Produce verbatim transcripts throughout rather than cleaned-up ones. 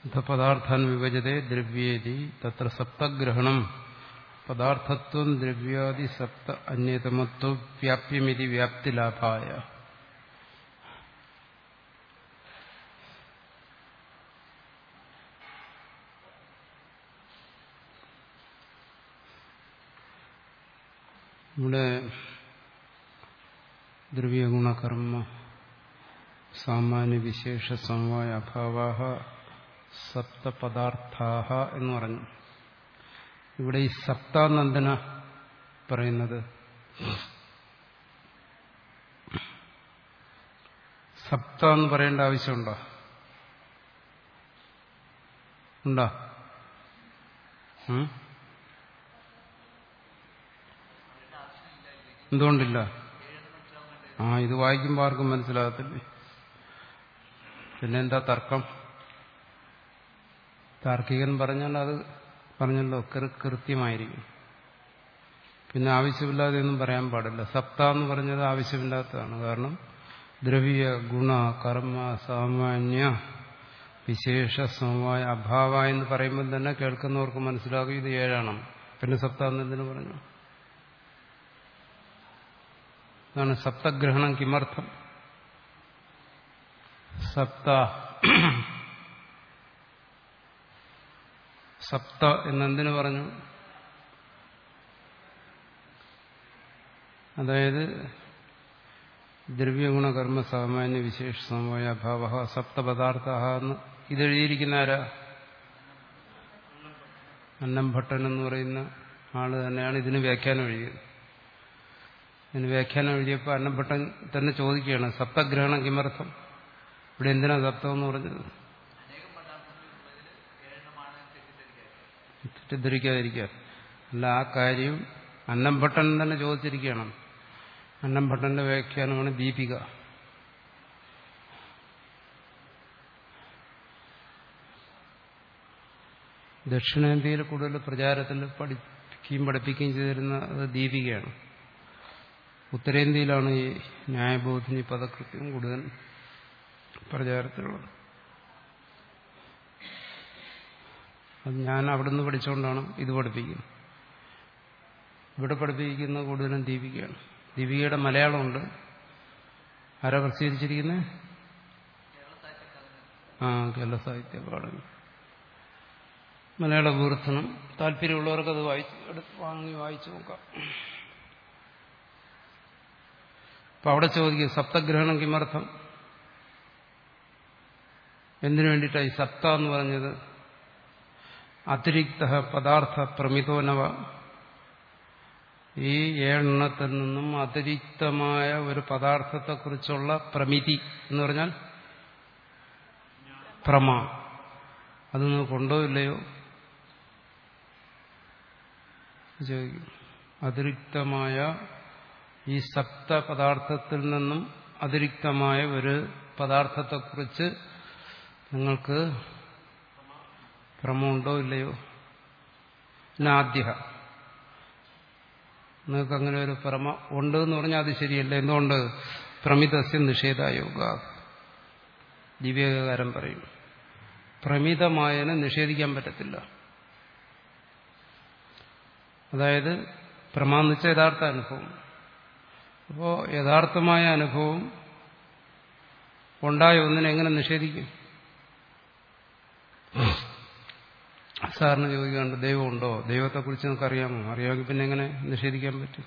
പദാർത്ഥാൻ വിഭജതേ ദ്രവ്യേതി തത്ര സപ്തഗ്രഹണം പദാർത്ഥത്വം ദ്രവ്യാദി സപ്ത അന്യതമത്വ വ്യാപ്യമിതി വ്യാപ്തിലാഭായ. ഇവിടെ ദ്രവ്യഗുണകർമ്മ സാമാന്യ വിശേഷ സമവായ അഭാവാഹ സപ്തപദാർത്ഥാഹ എന്ന് പറഞ്ഞു. ഇവിടെ ഈ സപ്താനന്ദന പറയുന്നത് സപ്ത എന്ന് പറയേണ്ട ആവശ്യമുണ്ടോ? ഉണ്ടോ? എന്തുകൊണ്ടില്ല? ആ ഇത് വായിക്കുമ്പോൾ ആർക്കും മനസ്സിലാകത്തില്ലേ? പിന്നെ എന്താ തർക്കം? താർക്കികൻ പറഞ്ഞാൽ അത് പറഞ്ഞല്ലോ കൃത്യമായിരിക്കും. പിന്നെ ആവശ്യമില്ലാതെ ഒന്നും പറയാൻ പാടില്ല. സപ്ത എന്ന് പറഞ്ഞത് ആവശ്യമില്ലാത്തതാണ്. കാരണം ദ്രവ്യ ഗുണ കർമ്മ സാമാന്യ വിശേഷ സമവായ അഭാവ എന്ന് പറയുമ്പോൾ തന്നെ കേൾക്കുന്നവർക്ക് മനസ്സിലാകും ഇത് ഏഴാണ്. പിന്നെ സപ്ത എന്ന് എന്തിനു പറഞ്ഞു? അതാണ് സപ്തഗ്രഹണം. കിമർത്ഥം സപ്ത സപ്ത എന്നെന്തിനു പറഞ്ഞു? അതായത് ദ്രവ്യഗുണകർമ്മ സാമാന്യ വിശേഷ സമവായ അഭാവ സപ്തപദാർത്ഥ എന്ന് ഇതെഴുതിയിരിക്കുന്ന ആരാ? അന്നംഭട്ടൻ എന്ന് പറയുന്ന ആള് തന്നെയാണ് ഇതിന് വ്യാഖ്യാനം എഴുതിയത്. ഇതിന് വ്യാഖ്യാനം എഴുതിയപ്പോൾ അന്നംഭട്ടൻ തന്നെ ചോദിക്കുകയാണ് സപ്തഗ്രഹണം കിമർത്ഥം, ഇവിടെ എന്തിനാ സപ്തം എന്ന് പറഞ്ഞത്? തെറ്റിദ്ധരിക്കാതിരിക്കാൻ അല്ല, ആ കാര്യം അന്നംഭട്ടൻ തന്നെ ചോദിച്ചിരിക്കുകയാണ്. അന്നംഭട്ടന്റെ വ്യാഖ്യാനമാണ് ദീപിക. ദക്ഷിണേന്ത്യയിൽ കൂടുതൽ പ്രചാരത്തിൽ പഠിക്കുകയും പഠിപ്പിക്കുകയും ചെയ്തിരുന്ന അത് ദീപികയാണ്. ഉത്തരേന്ത്യയിലാണ് ഈ ന്യായബോധിനി പദകൃത്യം കൂടുതൽ പ്രചാരത്തിലുള്ളത്. അത് ഞാൻ അവിടെ നിന്ന് പഠിച്ചുകൊണ്ടാണ് ഇത് പഠിപ്പിക്കുന്നത്. ഇവിടെ പഠിപ്പിക്കുന്ന കൂടുതലും ദീപികയാണ്. ദീപികയുടെ മലയാളമുണ്ട്. ആരാ പ്രസിദ്ധീകരിച്ചിരിക്കുന്നത്? ആ കേരള സാഹിത്യ അക്കാദമി മലയാള വിവർത്തനം. താല്പര്യമുള്ളവർക്ക് അത് വായിച്ച് വാങ്ങി വായിച്ചു നോക്കാം. അപ്പൊ അവിടെ ചോദിക്കും സപ്തഗ്രഹണം കിമർത്ഥം, എന്തിനു വേണ്ടിയിട്ടാണ് ഈ സപ്ത എന്ന് പറഞ്ഞത്? അതിരിക്ത പദാർത്ഥ പ്രമിതോനവ, ഈ ഏഴെണ്ണത്തിൽ നിന്നും അതിരിക്തമായ ഒരു പദാർത്ഥത്തെക്കുറിച്ചുള്ള പ്രമിതി എന്ന് പറഞ്ഞാൽ പ്രമ, അത് നിങ്ങൾക്കുണ്ടോ ഇല്ലയോ ചോദിക്കും. അതിരിക്തമായ ഈ സപ്ത പദാർത്ഥത്തിൽ നിന്നും അതിരിക്തമായ ഒരു പദാർത്ഥത്തെക്കുറിച്ച് നിങ്ങൾക്ക് ഭ്രമമുണ്ടോ ഇല്ലയോ? നാദ്യ, നിങ്ങൾക്ക് അങ്ങനെ ഒരു ഭ്രമ ഉണ്ട് എന്ന് പറഞ്ഞാൽ അത് ശരിയല്ല. എന്തുകൊണ്ട്? പ്രമിതസ്യ നിഷേധായോഗ. ദിവ്യകാരം പറയും പ്രമിതമായതിനെ നിഷേധിക്കാൻ പറ്റത്തില്ല. അതായത് പ്രമാന്ന് വെച്ചാൽ യഥാർത്ഥ അനുഭവം. അപ്പോൾ യഥാർത്ഥമായ അനുഭവം ഉണ്ടായ ഒന്നിനെ എങ്ങനെ നിഷേധിക്കും? സാറിന് ചോദിക്കാണ്ട് ദൈവമുണ്ടോ, ദൈവത്തെക്കുറിച്ച് നമുക്ക് അറിയാമോ? അറിയാമെങ്കിൽ പിന്നെ എങ്ങനെ നിഷേധിക്കാൻ പറ്റും?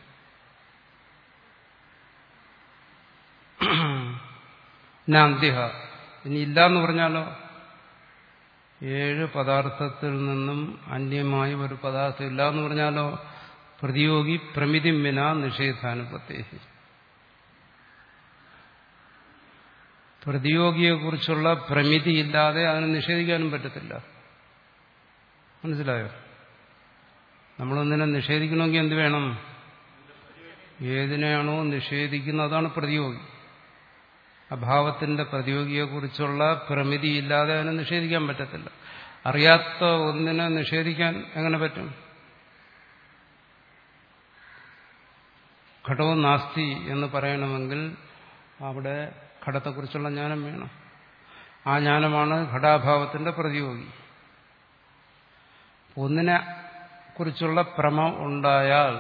നാന്തിഹ, ഇനി ഇല്ലാന്ന് പറഞ്ഞാലോ? ഏഴ് പദാർത്ഥത്തിൽ നിന്നും അന്യമായ ഒരു പദാർത്ഥം ഇല്ലാന്ന് പറഞ്ഞാലോ? പ്രതിയോഗി പ്രമിതി വിനാ നിഷേധാനുപത്തേഹി, പ്രതിയോഗിയെക്കുറിച്ചുള്ള പ്രമിതി ഇല്ലാതെ അതിനെ നിഷേധിക്കാനും പറ്റത്തില്ല. മനസ്സിലായോ? നമ്മളൊന്നിനെ നിഷേധിക്കണമെങ്കിൽ എന്ത് വേണം? ഏതിനെയാണോ നിഷേധിക്കുന്നത് അതാണ് പ്രതിയോഗി. അഭാവത്തിന്റെ പ്രതിയോഗിയെക്കുറിച്ചുള്ള പ്രമിതി ഇല്ലാതെ അതിനെ നിഷേധിക്കാൻ പറ്റത്തില്ല. അറിയാത്ത ഒന്നിനെ നിഷേധിക്കാൻ എങ്ങനെ പറ്റും? ഘടവും നാസ്തി എന്ന് പറയണമെങ്കിൽ അവിടെ ഘടത്തെക്കുറിച്ചുള്ള ജ്ഞാനം വേണം. ആ ജ്ഞാനമാണ് ഘടാഭാവത്തിന്റെ പ്രതിയോഗി. ഒന്നിനെ കുറിച്ചുള്ള ഭ്രമം ഉണ്ടായാൽ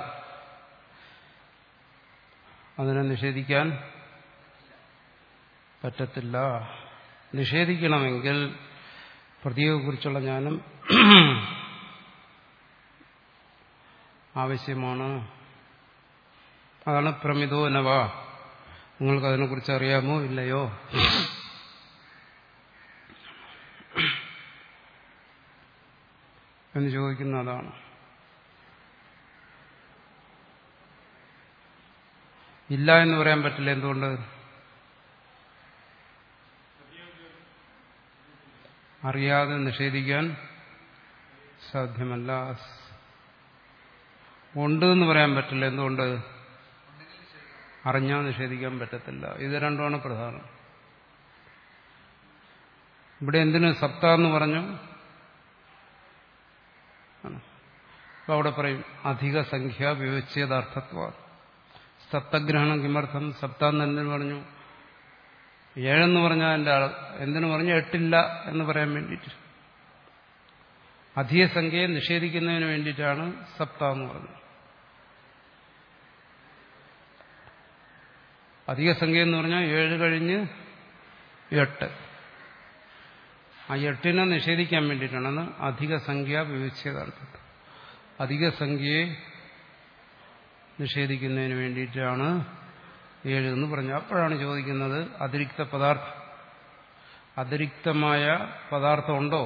അതിനെ നിഷേധിക്കാൻ പറ്റത്തില്ല. നിഷേധിക്കണമെങ്കിൽ പ്രതിയോഗയെക്കുറിച്ചുള്ള ജ്ഞാനം ആവശ്യമാണ്. അതാണ് പ്രമിതോ നവ. നിങ്ങൾക്ക് അതിനെക്കുറിച്ച് അറിയാമോ ഇല്ലയോ? എന്ന് ചോദിക്കുന്ന അതാണ്. ഇല്ല എന്ന് പറയാൻ പറ്റില്ല. എന്തുകൊണ്ട്? അറിയാതെ നിഷേധിക്കാൻ സാധ്യമല്ല. ഉണ്ട് എന്ന് പറയാൻ പറ്റില്ല. എന്തുകൊണ്ട്? അറിഞ്ഞാൽ നിഷേധിക്കാൻ പറ്റത്തില്ല. ഇത് രണ്ടുമാണ് പ്രധാനം. ഇവിടെ എന്തിനു സപ്ത എന്ന് പറഞ്ഞു? അപ്പൊ അവിടെ പറയും അധിക സംഖ്യ വിവച്ഛേദാർത്ഥത്വ. സപ്തഗ്രഹണം കിമർത്ഥം? സപ്ത എന്ന് എന്തിനു പറഞ്ഞു? ഏഴെന്ന് പറഞ്ഞാൽ എന്റെ ആൾ എന്തിനു പറഞ്ഞു? എട്ടില്ല എന്ന് പറയാൻ വേണ്ടിയിട്ട്. അധിക സംഖ്യയെ നിഷേധിക്കുന്നതിന് വേണ്ടിയിട്ടാണ് സപ്ത എന്ന് പറഞ്ഞത്. അധിക സംഖ്യ എന്ന് പറഞ്ഞാൽ ഏഴ് കഴിഞ്ഞ് എട്ട്. ആ എട്ടിനെ നിഷേധിക്കാൻ വേണ്ടിയിട്ടാണ് അധിക സംഖ്യ വിവച്ഛേദാർത്ഥത്വം. അധിക സംഖ്യയെ നിഷേധിക്കുന്നതിന് വേണ്ടിയിട്ടാണ് ഏഴ് എന്ന് പറഞ്ഞു. അപ്പോഴാണ് ചോദിക്കുന്നത് അതിരിക്ത പദാർത്ഥം, അതിരിക്തമായ പദാർത്ഥം ഉണ്ടോ?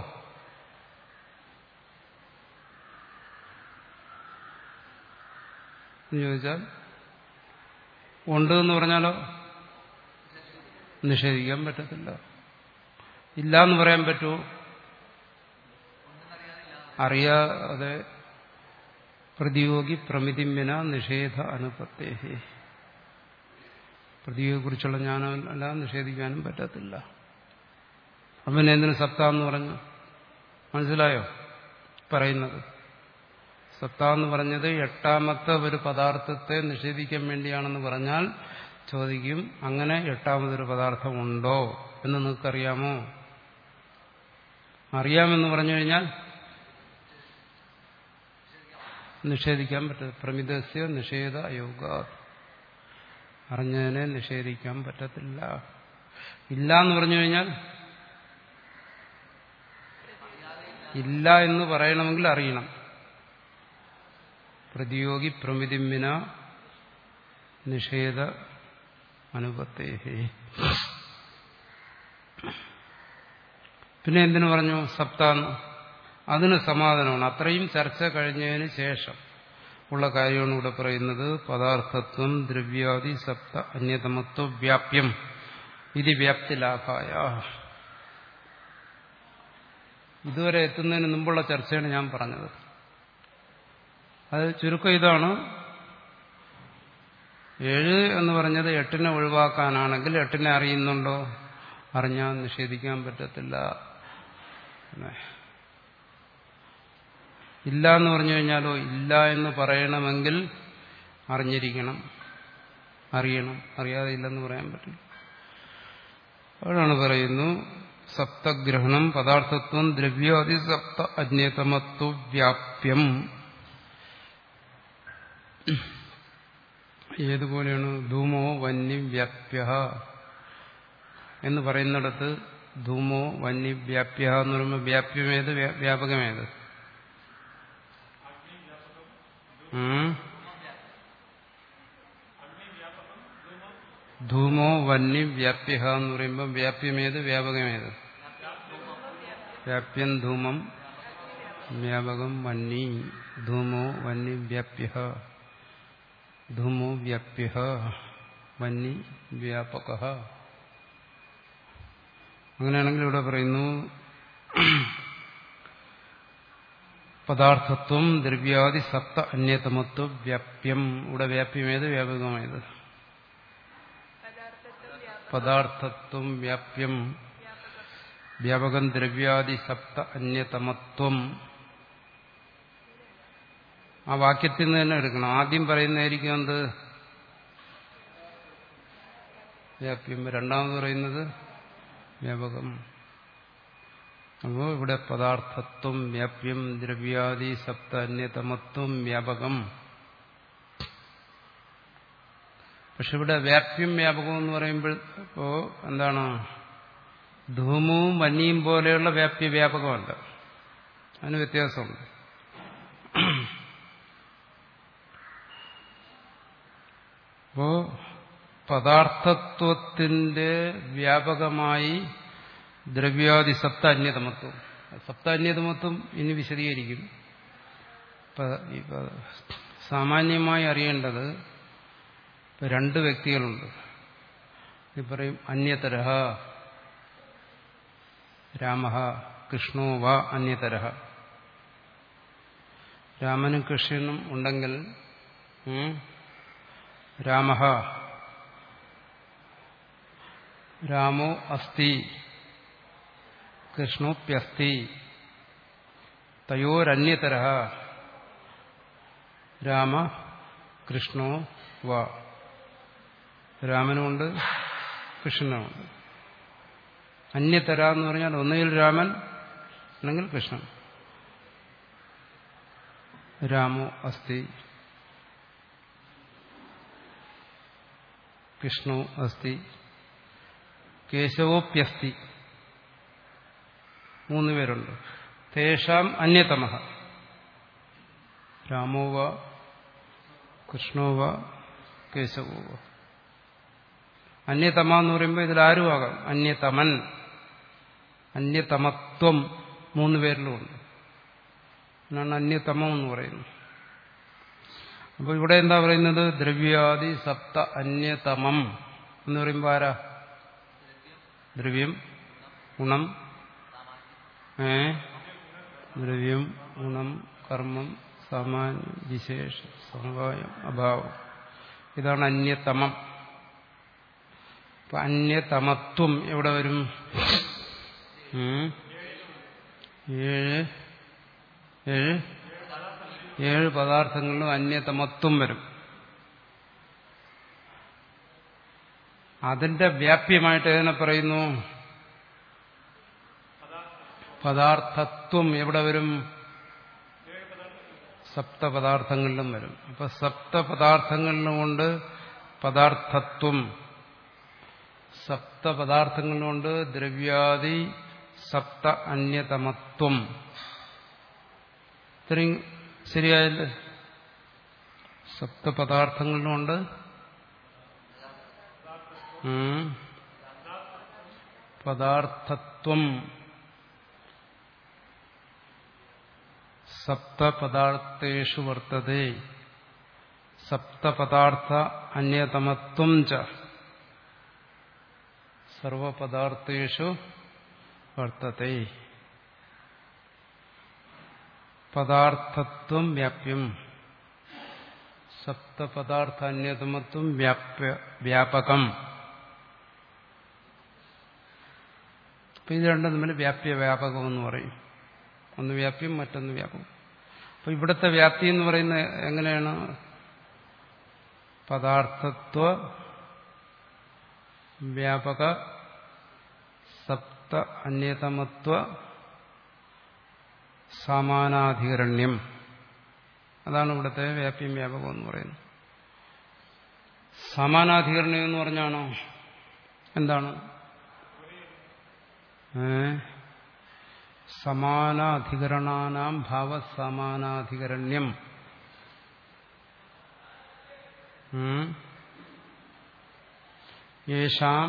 എന്ന് ചോദിച്ചാൽ ഉണ്ട് എന്ന് പറഞ്ഞാലോ നിഷേധിക്കാൻ പറ്റത്തില്ല. ഇല്ല എന്ന് പറയാൻ പറ്റുമോ? അറിയാതെ പ്രതിയോഗി പ്രമിതിമ്യന നിഷേധ അനുപത്തേഹി. പ്രതിയോഗയെക്കുറിച്ചുള്ള ജ്ഞാനമല്ല നിഷേധിക്കാനും പറ്റത്തില്ല. അവൻ എന്തിനു സപ്ത എന്ന് പറഞ്ഞു? മനസ്സിലായോ പറയുന്നത്? സപ്ത എന്ന് പറഞ്ഞത് എട്ടാമത്തെ ഒരു പദാർത്ഥത്തെ നിഷേധിക്കാൻ വേണ്ടിയാണെന്ന് പറഞ്ഞാൽ ചോദിക്കും, അങ്ങനെ എട്ടാമതൊരു പദാർത്ഥം ഉണ്ടോ എന്ന് നിങ്ങൾക്കറിയാമോ? അറിയാമെന്ന് പറഞ്ഞു കഴിഞ്ഞാൽ നിഷേധിക്കാൻ പറ്റില്ല. പ്രമിതസ്യ നിഷേധ അയോഗ. അറിഞ്ഞതിനെ നിഷേധിക്കാൻ പറ്റത്തില്ല. ഇല്ല എന്ന് പറഞ്ഞു കഴിഞ്ഞാൽ ഇല്ല എന്ന് പറയണമെങ്കിൽ അറിയണം. പ്രതിയോഗി പ്രമിതിമ്മിന നിഷേധ അനുപത്തേഹി. പിന്നെ എന്തിനു പറഞ്ഞു സപ്താന്ന്? അതിന് സമാധാനമാണ്. അത്രയും ചർച്ച കഴിഞ്ഞതിന് ശേഷം ഉള്ള കാര്യമാണ് ഇവിടെ പറയുന്നത്. പദാർത്ഥത്വം ദ്രവ്യാദി സപ്ത അന്യതമത്വ വ്യാപ്യം ഇത് വ്യാപ്തിലാഭായ. ഇതുവരെ എത്തുന്നതിന് മുമ്പുള്ള ചർച്ചയാണ് ഞാൻ പറഞ്ഞത്. അത് ചുരുക്കം ഇതാണ്. ഏഴ് എന്ന് പറഞ്ഞത് എട്ടിനെ ഒഴിവാക്കാനാണെങ്കിൽ എട്ടിനെ അറിയുന്നുണ്ടോ? അറിഞ്ഞാൽ നിഷേധിക്കാൻ പറ്റത്തില്ല. ഇല്ല എന്ന് പറഞ്ഞു കഴിഞ്ഞാലോ ഇല്ല എന്ന് പറയണമെങ്കിൽ അറിഞ്ഞിരിക്കണം, അറിയണം. അറിയാതെ ഇല്ലെന്ന് പറയാൻ പറ്റില്ല. അവിടാണ് പറയുന്നു സപ്തഗ്രഹണം പദാർത്ഥത്വം ദ്രവ്യാദി സപ്ത അജ്ഞേതമത്വ വ്യാപ്യം. ഏതുപോലെയാണ്? ധൂമോ വന്യ വ്യാപ്യ എന്ന് പറയുന്നിടത്ത് ധൂമോ വന്യ വ്യാപ്യ എന്ന് പറയുമ്പോൾ വ്യാപ്യമേത് വ്യാപകമേത്? ധൂമോ വന്യ വ്യാപ്യ എന്ന് പറയുമ്പോൾ വ്യാപ്യമേത് വ്യാപകമേത്? വ്യാപ്യം ധൂമം വ്യാപകം വന്നി. ധൂമോ വന്യ വ്യാപ്യ. ധൂമോ വ്യാപ്യ വന്നി വ്യാപക. അങ്ങനെയാണെങ്കിൽ ഇവിടെ പറയുന്നു പദാർത്ഥത്വം ദ്രവ്യാദി സപ്ത അന്യതമത്വ വ്യാപ്യം. ഇവിടെ വ്യാപ്യമേത് വ്യാപകമായത്? പദാർത്ഥത്വം വ്യാപ്യം വ്യാപകം ദ്രവ്യാദി സപ്ത അന്യതമത്വം. ആ വാക്യത്തിൽ നിന്ന് തന്നെ എടുക്കണം. ആദ്യം പറയുന്നതായിരിക്കും എന്ത്? വ്യാപ്യം. രണ്ടാമത് പറയുന്നത് വ്യാപകം. അപ്പോൾ ഇവിടെ പദാർത്ഥത്വം വ്യാപ്യം ദ്രവ്യാദി സപ്ത അന്യതമത്വം വ്യാപകം. പക്ഷെ ഇവിടെ വ്യാപ്യം വ്യാപകം എന്ന് പറയുമ്പോൾ ഇപ്പോ എന്താണ്, ധൂമവും വന്യയും പോലെയുള്ള വ്യാപ്യ വ്യാപകമല്ല, അതിന് വ്യത്യാസമുണ്ട്. അപ്പോ പദാർത്ഥത്വത്തിന്റെ വ്യാപകമായി ദ്രവ്യാദി സപ്ത അന്യതമത്വം. സപ്ത അന്യതമത്വം ഇനി വിശദീകരിക്കും. സാമാന്യമായി അറിയേണ്ടത്, ഇപ്പൊ രണ്ട് വ്യക്തികളുണ്ട്. ഇത് പറയും അന്യതരഃ രാമഃ കൃഷ്ണോ വാ അന്യതരഃ. രാമനും കൃഷ്ണനും ഉണ്ടെങ്കിൽ രാമഃ രാമോ അസ്തി കൃഷ്ണോപ്യസ്തി തയോരന്യതരഃ രാമ കൃഷ്ണോ വാ. രാമനുമുണ്ട് കൃഷ്ണനുമുണ്ട്. അന്യതര എന്ന് പറഞ്ഞാൽ ഒന്നുകിൽ രാമൻ അല്ലെങ്കിൽ കൃഷ്ണൻ. രാമോ അസ്തി കൃഷ്ണോ അസ്തി കേശവോപ്യസ്തി. മൂന്ന് പേരുണ്ട്. തേഷാം അന്യതമഃ രാമോ വാ കൃഷ്ണോ വാ കേശവോ വാ. അന്യതമ എന്ന് പറയുമ്പോൾ ഇതിലാരുമാകാം. അന്യതമൻ, അന്യതമത്വം മൂന്ന് പേരിലുമുണ്ട്. എന്നാണ് അന്യതമം എന്ന് പറയുന്നത്. അപ്പോൾ ഇവിടെ എന്താ പറയുന്നത്, ദ്രവ്യാദി സപ്ത അന്യതമം എന്ന് പറയുമ്പോൾ ആരാ? ദ്രവ്യം, ഗുണം, ഏ ദ്രവ്യം, ഗുണം, കർമ്മം, സാമാന്യം, വിശേഷം, സമവായം, അഭാവം. ഇതാണ് അന്യതമം. അപ്പൊ അന്യതമത്വം എവിടെ വരും? ഏഴ് ഏഴ് ഏഴ് പദാർത്ഥങ്ങളിലും അന്യതമത്വം വരും. അതിന്റെ വ്യാപ്യമായിട്ട് ഏതിനെ പറയുന്നു? പദാർത്ഥത്വം എവിടെ വരും? സപ്തപദാർത്ഥങ്ങളിലും വരും. അപ്പൊ സപ്തപദാർത്ഥങ്ങളിലും കൊണ്ട് പദാർത്ഥത്വം, സപ്തപദാർത്ഥങ്ങളിലുണ്ട് ദ്രവ്യാദി സപ്ത അന്യതമത്വം. ഇത്രയും ശരിയായല്ലേ? സപ്തപദാർത്ഥങ്ങളിലുണ്ട് പദാർത്ഥത്വം. സപ്തപദാർത്ഥേഷു വർത്തതേ സപ്തപദാർത്ഥ അന്യതമത്വം ച സർവപദാർത്ഥേഷു വർത്തതേ. പദാർത്ഥത്വം വ്യാപ്യം, സപ്തപദാർത്ഥ അന്യതമത്വം വ്യാപ്യ വ്യാപകം. അപ്പൊ ഇത് രണ്ടും തമ്മിൽ വ്യാപ്യ വ്യാപകം എന്ന് പറയും. ഒന്ന് വ്യാപ്യം, മറ്റൊന്ന് വ്യാപകം. അപ്പൊ ഇവിടുത്തെ വ്യാപ്തി എന്ന് പറയുന്നത് എങ്ങനെയാണ്? പദാർത്ഥത്വ വ്യാപക സപ്ത അന്യതമത്വ സമാനാധികരണ്യം. അതാണ് ഇവിടുത്തെ വ്യാപ്യം വ്യാപകം എന്ന് പറയുന്നത്. സമാനാധികരണം എന്ന് പറഞ്ഞാണോ? എന്താണ്? ഏ സമാനാധികരണാനാം ഭാവസമാനാധികരണ്യം. യേഷാം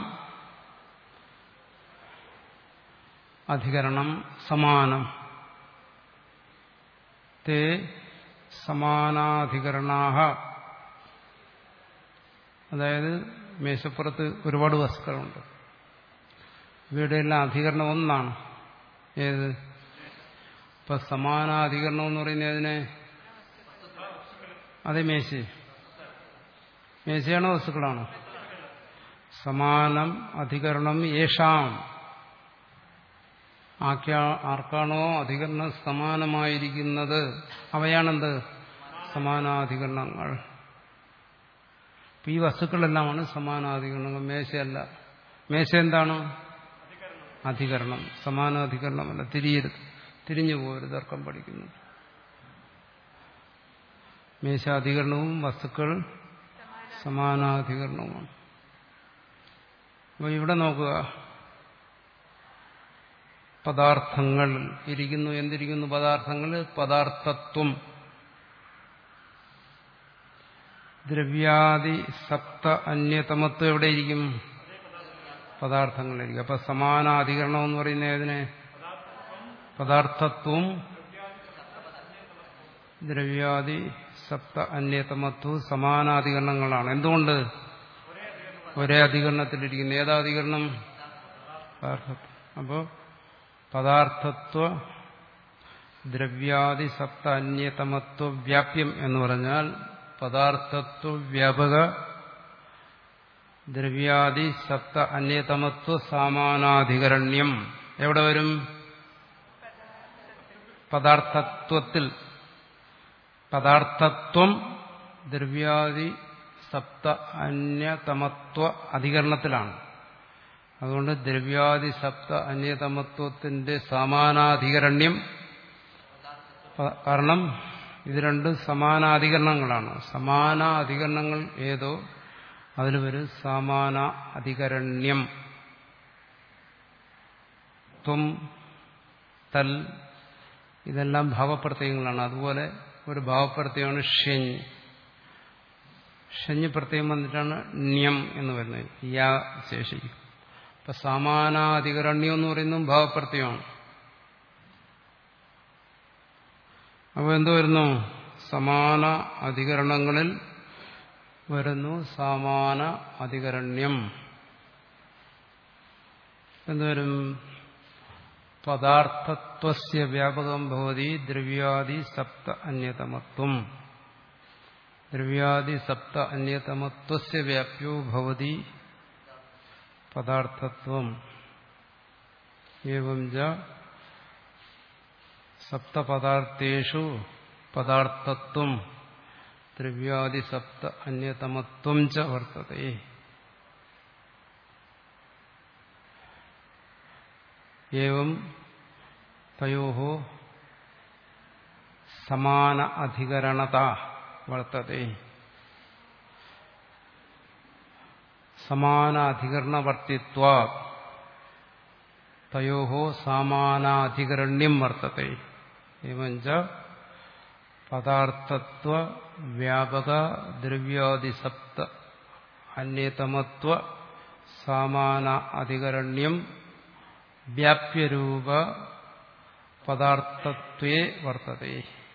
അധികരണം സമാനം തേ സമാനാധികരണാഹ. അതായത് മേശപ്പുറത്ത് ഒരുപാട് വസ്തുക്കളുണ്ട്. ഇവയുടെയെല്ലാം അധികരണം ഒന്നാണ്. ഏത്? ഇപ്പൊ സമാനാധികരണം എന്ന് പറയുന്നത് അതിനെ അതേ മേശ മേശയാണോ വസ്തുക്കളാണോ? സമാനം അധികരണം യേഷാം. ആർക്കാണോ അധികരണം സമാനമായിരിക്കുന്നത് അവയാണെന്ത്? സമാനാധികരണങ്ങൾ. ഈ വസ്തുക്കളെല്ലാമാണ് സമാനാധികരണങ്ങൾ. മേശയല്ല. മേശ എന്താണ്? അധികരണം. സമാനാധികരണമല്ല. തിരിയരുത്, തിരിഞ്ഞു പോകരുത് തർക്കം പഠിക്കുന്നു. മേശാധികരണവും വസ്തുക്കൾ സമാനാധികരണവുമാണ്. അപ്പോൾ ഇവിടെ നോക്കുക, പദാർത്ഥങ്ങൾ ഇരിക്കുന്നു. എന്തിരിക്കുന്നു? പദാർത്ഥങ്ങൾ. പദാർത്ഥത്വം ദ്രവ്യാദി സപ്ത അന്യതമത്വം എവിടെയിരിക്കും? പദാർത്ഥങ്ങളിരിക്കും. അപ്പൊ സമാനാധികരണം എന്ന് പറയുന്ന ഏതിനെ? പദാർത്ഥത്വം ദ്രവ്യാദി സപ്ത അന്യതമത്വം സമാനാധികരണങ്ങളാണ്. എന്തുകൊണ്ട്? ഒരേ അധികരണത്തിലിരിക്കുന്നു. ഏതാധികരണം? പദാർത്ഥത്വം. അപ്പോൾ പദാർത്ഥത്വ ദ്രവ്യാദി സപ്ത അന്യതമത്വ വ്യാപ്യം എന്ന് പറഞ്ഞാൽ പദാർത്ഥത്വ വ്യാപക ദ്രവ്യാദി സപ്ത അന്യതമത്വ സമാനാധികരണ്യം എവിടെ വരും? പദാർത്ഥത്വത്തിൽ. പദാർത്ഥത്വം ദ്രവ്യാദി സപ്ത അന്യതമത്വ അധികരണത്തിലാണ്. അതുകൊണ്ട് ദ്രവ്യാദി സപ്ത അന്യതമത്വത്തിന്റെ സമാനാധികരണ്യം. കാരണം ഇത് രണ്ട് സമാനാധികരണങ്ങളാണ്. സമാനാധികരണങ്ങൾ ഏതോ അതിൽ വരും സമാന അധികരണ്യം. ത്വം, തൽ, ഇതെല്ലാം ഭാവപ്രത്യയങ്ങളാണ്. അതുപോലെ ഒരു ഭാവപ്രത്യയമാണ് ഷെഞ്ഞ്. ഷെഞ്ഞ് പ്രത്യയം വന്നിട്ടാണ് ണ്യം എന്ന് വരുന്നത്. യാ ശേഷിക്കും. അപ്പൊ സമാനാധികരണ്യം എന്ന് പറയുന്നതും ഭാവപ്രത്യയമാണ്. അപ്പോൾ എന്ത് വരുന്നു? സമാന അധികരണങ്ങളിൽ വരുന്നു സമാന അധികരണ്യം. എന്തുവരും? പദാർത്ഥത്വസ്യ വ്യാപകം ഭവതി ദ്രവ്യാദി സപ്ത അന്യതമത്വം. ദ്രവ്യാദി സപ്ത അന്യതമത്വസ്യ വ്യാപ്യോ ഭവതി പദാർത്ഥത്വം. ഏവം ച സപ്തപദാർത്ഥേഷു പദാർത്ഥത്വം ദ്രവ്യാദി സപ്ത അന്യതമത്വം ച വർത്തതേ. ഏവം തയോഃ സമാന അധികരണത വർത്തതേ. സമാന അധികരണവർത്തിത്വാത് തയോഃ സമാനാധികരണ്യം വർത്തതേ. എവഞ്ച പദാർത്ഥത്വ വ്യാപക ദ്രവ്യാദി സപ്ത അന്യതമത്വ സമാന അധികരണ്യം വ്യാപ്യരൂപ പദാർത്ഥത്വേ വർത്തതേ.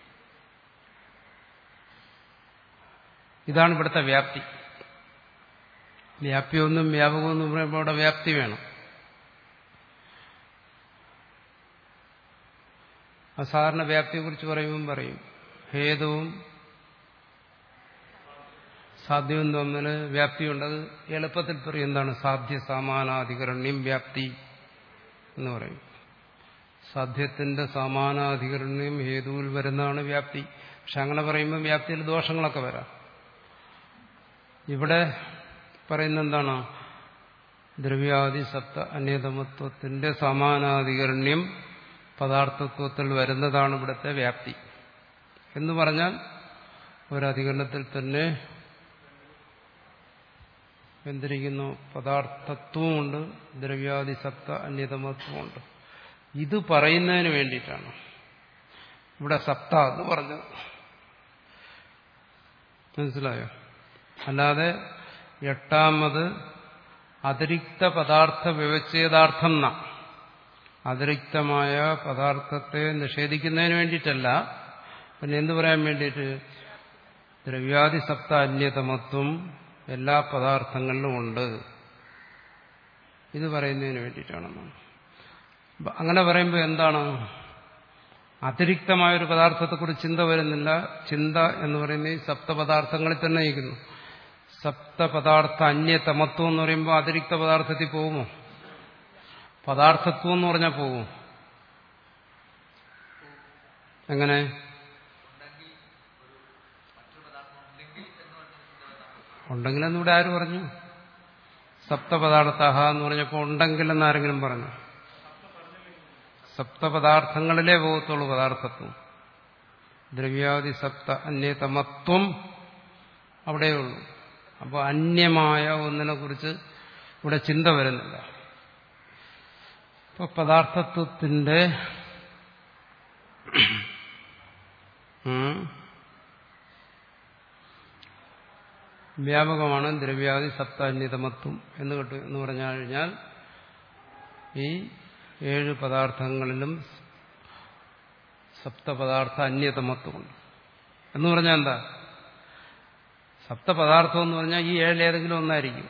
ഇതാണ് ഇവിടുത്തെ വ്യാപ്തി. വ്യാപ്യമൊന്നും വ്യാപകമൊന്നും പറയുമ്പോൾ അവിടെ വ്യാപ്തി വേണം. അസാധാരണ വ്യാപ്തിയെക്കുറിച്ച് പറയുമ്പം പറയും ഹേതുവും സാധ്യവും തമ്മിൽ വ്യാപ്തിയുണ്ട്. അത് എളുപ്പത്തിൽ പറയും എന്താണ് സാധ്യ സമാനാധികരണ്യം വ്യാപ്തി എന്ന് പറയും. സാധ്യത്തിന്റെ സമാനാധികരണ്യം ഹേതുവിൽ വരുന്നതാണ് വ്യാപ്തി. പക്ഷെ അങ്ങനെ പറയുമ്പോൾ വ്യാപ്തിയിൽ ദോഷങ്ങളൊക്കെ വരാം. ഇവിടെ പറയുന്ന എന്താണ്? ദ്രവ്യാദി സപ്ത അന്യതമത്വത്തിന്റെ സമാനാധികരണ്യം പദാർത്ഥത്വത്തിൽ വരുന്നതാണ് ഇവിടുത്തെ വ്യാപ്തി. എന്ന് പറഞ്ഞാൽ ഒരധികരണത്തിൽ തന്നെ എന്തിരിക്കുന്നു? പദാർത്ഥത്വമുണ്ട്, ദ്രവ്യാദി സപ്ത അന്യതമത്വമുണ്ട്. ഇത് പറയുന്നതിന് വേണ്ടിയിട്ടാണ് ഇവിടെ സപ്ത എന്ന് പറഞ്ഞത്. മനസ്സിലായോ? അല്ലാതെ എട്ടാമത് അതിരിക്ത പദാർത്ഥ വ്യവച്ഛേദാർത്ഥം ന, അതിരിക്തമായ പദാർത്ഥത്തെ നിഷേധിക്കുന്നതിന് വേണ്ടിയിട്ടല്ല. പിന്നെ എന്തു പറയാൻ വേണ്ടിയിട്ട്? ദ്രവ്യാദി സപ്ത അന്യതമത്വം എല്ലാ പദാർത്ഥങ്ങളിലും ഉണ്ട്, ഇത് പറയുന്നതിന് വേണ്ടിയിട്ടാണെന്നാണ്. അങ്ങനെ പറയുമ്പോൾ എന്താണ്? അതിരിക്തമായൊരു പദാർത്ഥത്തെക്കുറിച്ച് ചിന്ത വരുന്നില്ല. ചിന്ത എന്ന് പറയുന്നത് ഈ സപ്തപദാർത്ഥങ്ങളിൽ തന്നെ ഇരിക്കുന്നു. സപ്തപദാർത്ഥ അന്യതമത്വം എന്ന് പറയുമ്പോൾ അതിരിക്ത പദാർത്ഥത്തിൽ പോകുമോ? പദാർത്ഥത്വം എന്ന് പറഞ്ഞാൽ പോകും. എങ്ങനെ? ഉണ്ടെങ്കിലെന്ന് ഇവിടെ ആര് പറഞ്ഞു? സപ്തപദാർത്ഥ എന്ന് പറഞ്ഞപ്പോൾ ഉണ്ടെങ്കിലെന്ന് ആരെങ്കിലും പറഞ്ഞു? സപ്തപദാർത്ഥങ്ങളിലേ പോകത്തുള്ളൂ പദാർത്ഥത്വം. ദ്രവ്യാദി സപ്ത അന്യതമത്വം അവിടെയുള്ളൂ. അപ്പോൾ അന്യമായ ഒന്നിനെ കുറിച്ച് ഇവിടെ ചിന്ത വരുന്നില്ല. ഇപ്പൊ പദാർത്ഥത്വത്തിന്റെ വ്യാപകമാണ് ദ്രവ്യാദി സപ്ത അന്യതമത്വം എന്ന് കേട്ടു എന്ന് പറഞ്ഞു കഴിഞ്ഞാൽ ഈ ഏഴ് പദാർത്ഥങ്ങളിലും സപ്തപദാർത്ഥ അന്യതമത്വമുണ്ട് എന്ന് പറഞ്ഞാൽ എന്താ? സപ്തപദാർത്ഥം എന്ന് പറഞ്ഞാൽ ഈ ഏഴിലേതെങ്കിലും ഒന്നായിരിക്കും.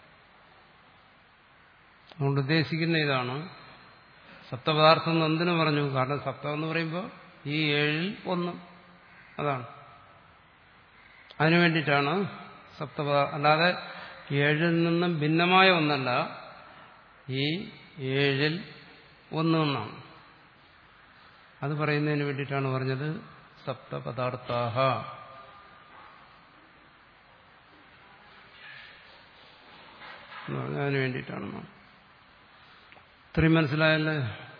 അതുകൊണ്ട് ഉദ്ദേശിക്കുന്ന ഇതാണ്. സപ്തപദാർത്ഥം എന്ന് എന്തിനു പറഞ്ഞു? കാരണം സപ്തം എന്ന് പറയുമ്പോൾ ഈ ഏഴിൽ ഒന്ന്, അതാണ്. അതിനു വേണ്ടിയിട്ടാണ് സപ്തപദാർത്ഥം. അല്ലാതെ ഏഴിൽ നിന്നും ഭിന്നമായ ഒന്നല്ല, ഈ ഏഴിൽ ഒന്നെന്നാണ്. അത് പറയുന്നതിന് വേണ്ടിയിട്ടാണ് പറഞ്ഞത് സപ്തപദാർത്ഥാഹ. അതിന് വേണ്ടിയിട്ടാണ്. ഇത്രയും മനസ്സിലായല്ലേ?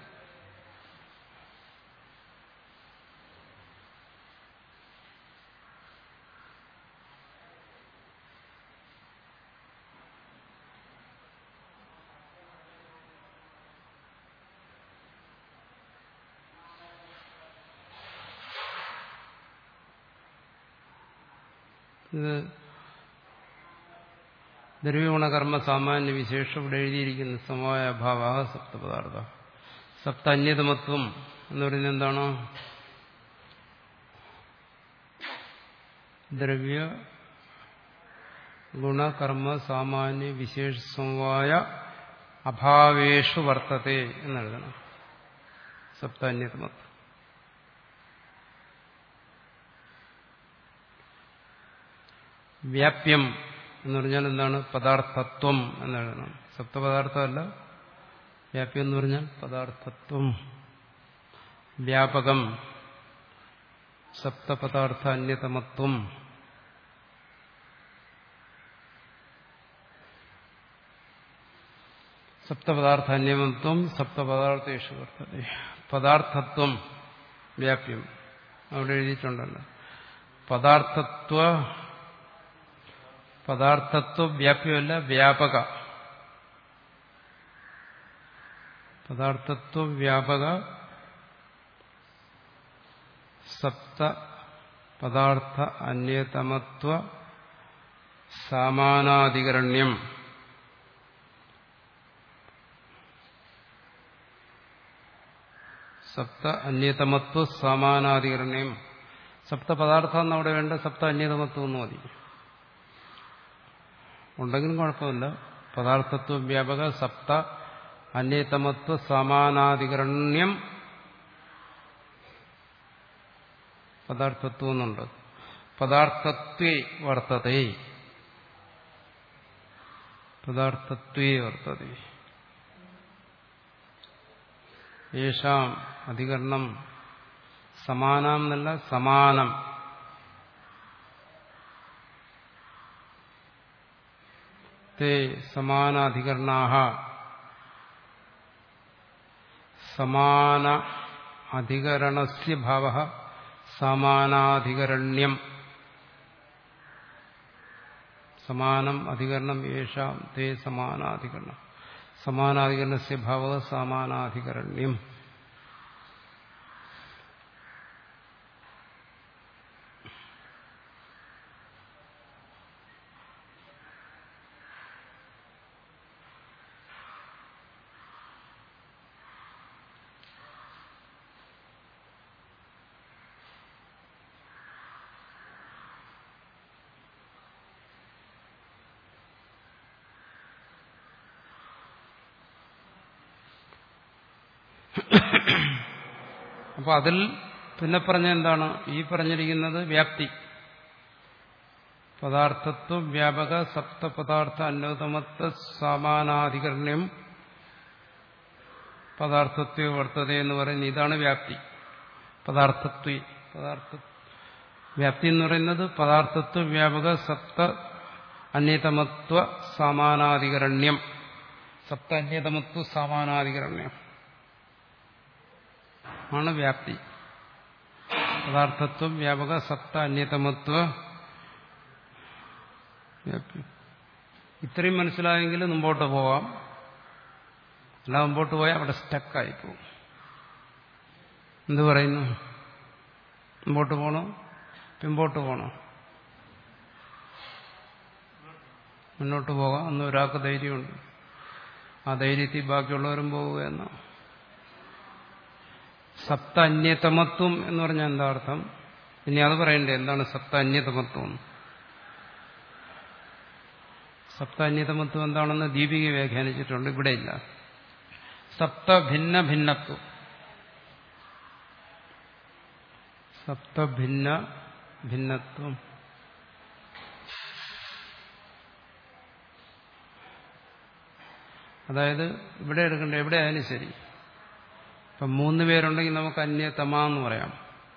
ഇത് ദ്രവ്യഗുണകർമ്മ സാമാന്യ വിശേഷം ഇവിടെ എഴുതിയിരിക്കുന്ന സമവായ അഭാവ സപ്തപദാർത്ഥ. സപ്ത അന്യതമത്വം എന്ന് പറയുന്നത് എന്താണ്? ദ്രവ്യ ഗുണകർമ്മ സാമാന്യ വിശേഷ സമവായ അഭാവേഷു വർത്തത്തെ എന്നെഴുതണം. സപ്ത അന്യതമത്വം. വ്യാപ്യം എന്ന് പറഞ്ഞാൽ എന്താണ്? പദാർത്ഥത്വം എന്നെഴുതണം. സപ്തപദാർത്ഥമല്ല, വ്യാപ്യം എന്ന് പറഞ്ഞാൽ പദാർത്ഥത്വം. വ്യാപകം സപ്തപദാർത്ഥ അന്യതമത്വം. സപ്തപദാർത്ഥ അന്യമത്വം സപ്തപദാർത്ഥേഷു വർത്തതേ. പദാർത്ഥത്വം വ്യാപ്യം അവിടെ എഴുതിയിട്ടുണ്ടല്ലോ. പദാർത്ഥത്വ പദാർത്ഥത്വ വ്യാപ്യമല്ല, വ്യാപക. പദാർത്ഥത്വ വ്യാപക സപ്ത പദാർത്ഥ അന്യതമത്വ സമാനാധികരണ്യം. സപ്ത അന്യതമത്വ സമാനാധികരണ്യം. സപ്ത പദാർത്ഥം എന്നവിടെ വേണ്ട, സപ്ത അന്യതമത്വം എന്ന് മതി. ഉണ്ടെങ്കിലും കുഴപ്പമില്ല. പദാർത്ഥത്വ വ്യാപക സപ്ത അന്യതമത്വ സമാനാധികരണ്യം പദാർത്ഥത്വം എന്നുണ്ട്. പദാർത്ഥത്വേ വർത്തതേ. പദാർത്ഥത്വേ വർത്തതേ. യേഷാം അധികരണം സമാനം എന്നല്ല, സമാനം. തേ സമാനാധികരണാഹ. സമാന അധികരണസ്യ ഭാവഃ സമാനാധികരണ്യം. സമാനം അധികരണം യേഷാം തേ സമാനാധികരണം. സമാനാധികരണസ്യ ഭാവഃ സമാനാധികരണ്യം. അപ്പൊ അതിൽ പിന്നെ പറഞ്ഞ എന്താണ്? ഈ പറഞ്ഞിരിക്കുന്നത് വ്യാപ്തി. പദാർത്ഥത്വ വ്യാപക സപ്തപദാർത്ഥ അന്യതമത്വ സമാനാധികരണ്യം പദാർത്ഥത്വ വർത്തത എന്ന് പറയുന്നത് ഇതാണ് വ്യാപ്തി. പദാർത്ഥത്വ പദാർത്ഥ വ്യാപ്തി എന്ന് പറയുന്നത് പദാർത്ഥത്വ വ്യാപക സപ്ത അന്യതമത്വ സമാനാധികരണ്യം. സപ്ത അന്യതമത്വ സമാനാധികരണ്യം. ആണ് വ്യാപ്തി. പദാർത്ഥത്വം വ്യാപക സത്ത അന്യതമത്വ വ്യാപ്തി. ഇത്രയും മനസ്സിലായെങ്കിൽ മുമ്പോട്ട് പോവാം. അല്ല മുമ്പോട്ട് പോയാൽ അവിടെ സ്റ്റക്കായി പോകും. എന്ത് പറയുന്നു? മുമ്പോട്ട് പോകണോ പിമ്പോട്ട് പോകണോ? മുന്നോട്ട് പോകാം. അന്ന് ഒരാൾക്ക് ധൈര്യമുണ്ട്. ആ ധൈര്യത്തിൽ ബാക്കിയുള്ളവരും പോവുക എന്ന സപ്ത അന്യതമത്വം എന്ന് പറഞ്ഞാൽ എന്താ അർത്ഥം? ഇനി അത് പറയണ്ടേ എന്താണ് സപ്ത അന്യതമത്വം? സപ്ത അന്യതമത്വം എന്താണെന്ന് ദീപിക വ്യാഖ്യാനിച്ചിട്ടുണ്ട്. ഇവിടെ ഇല്ല. സപ്ത ഭിന്ന ഭിന്നത്വം. സപ്ത ഭിന്ന ഭിന്നത്വം. അതായത് ഇവിടെ എടുക്കണ്ട, എവിടെ ആയാലും ശരി. ഇപ്പം മൂന്ന് പേരുണ്ടെങ്കിൽ നമുക്ക് അന്യതമ എന്ന് പറയാം.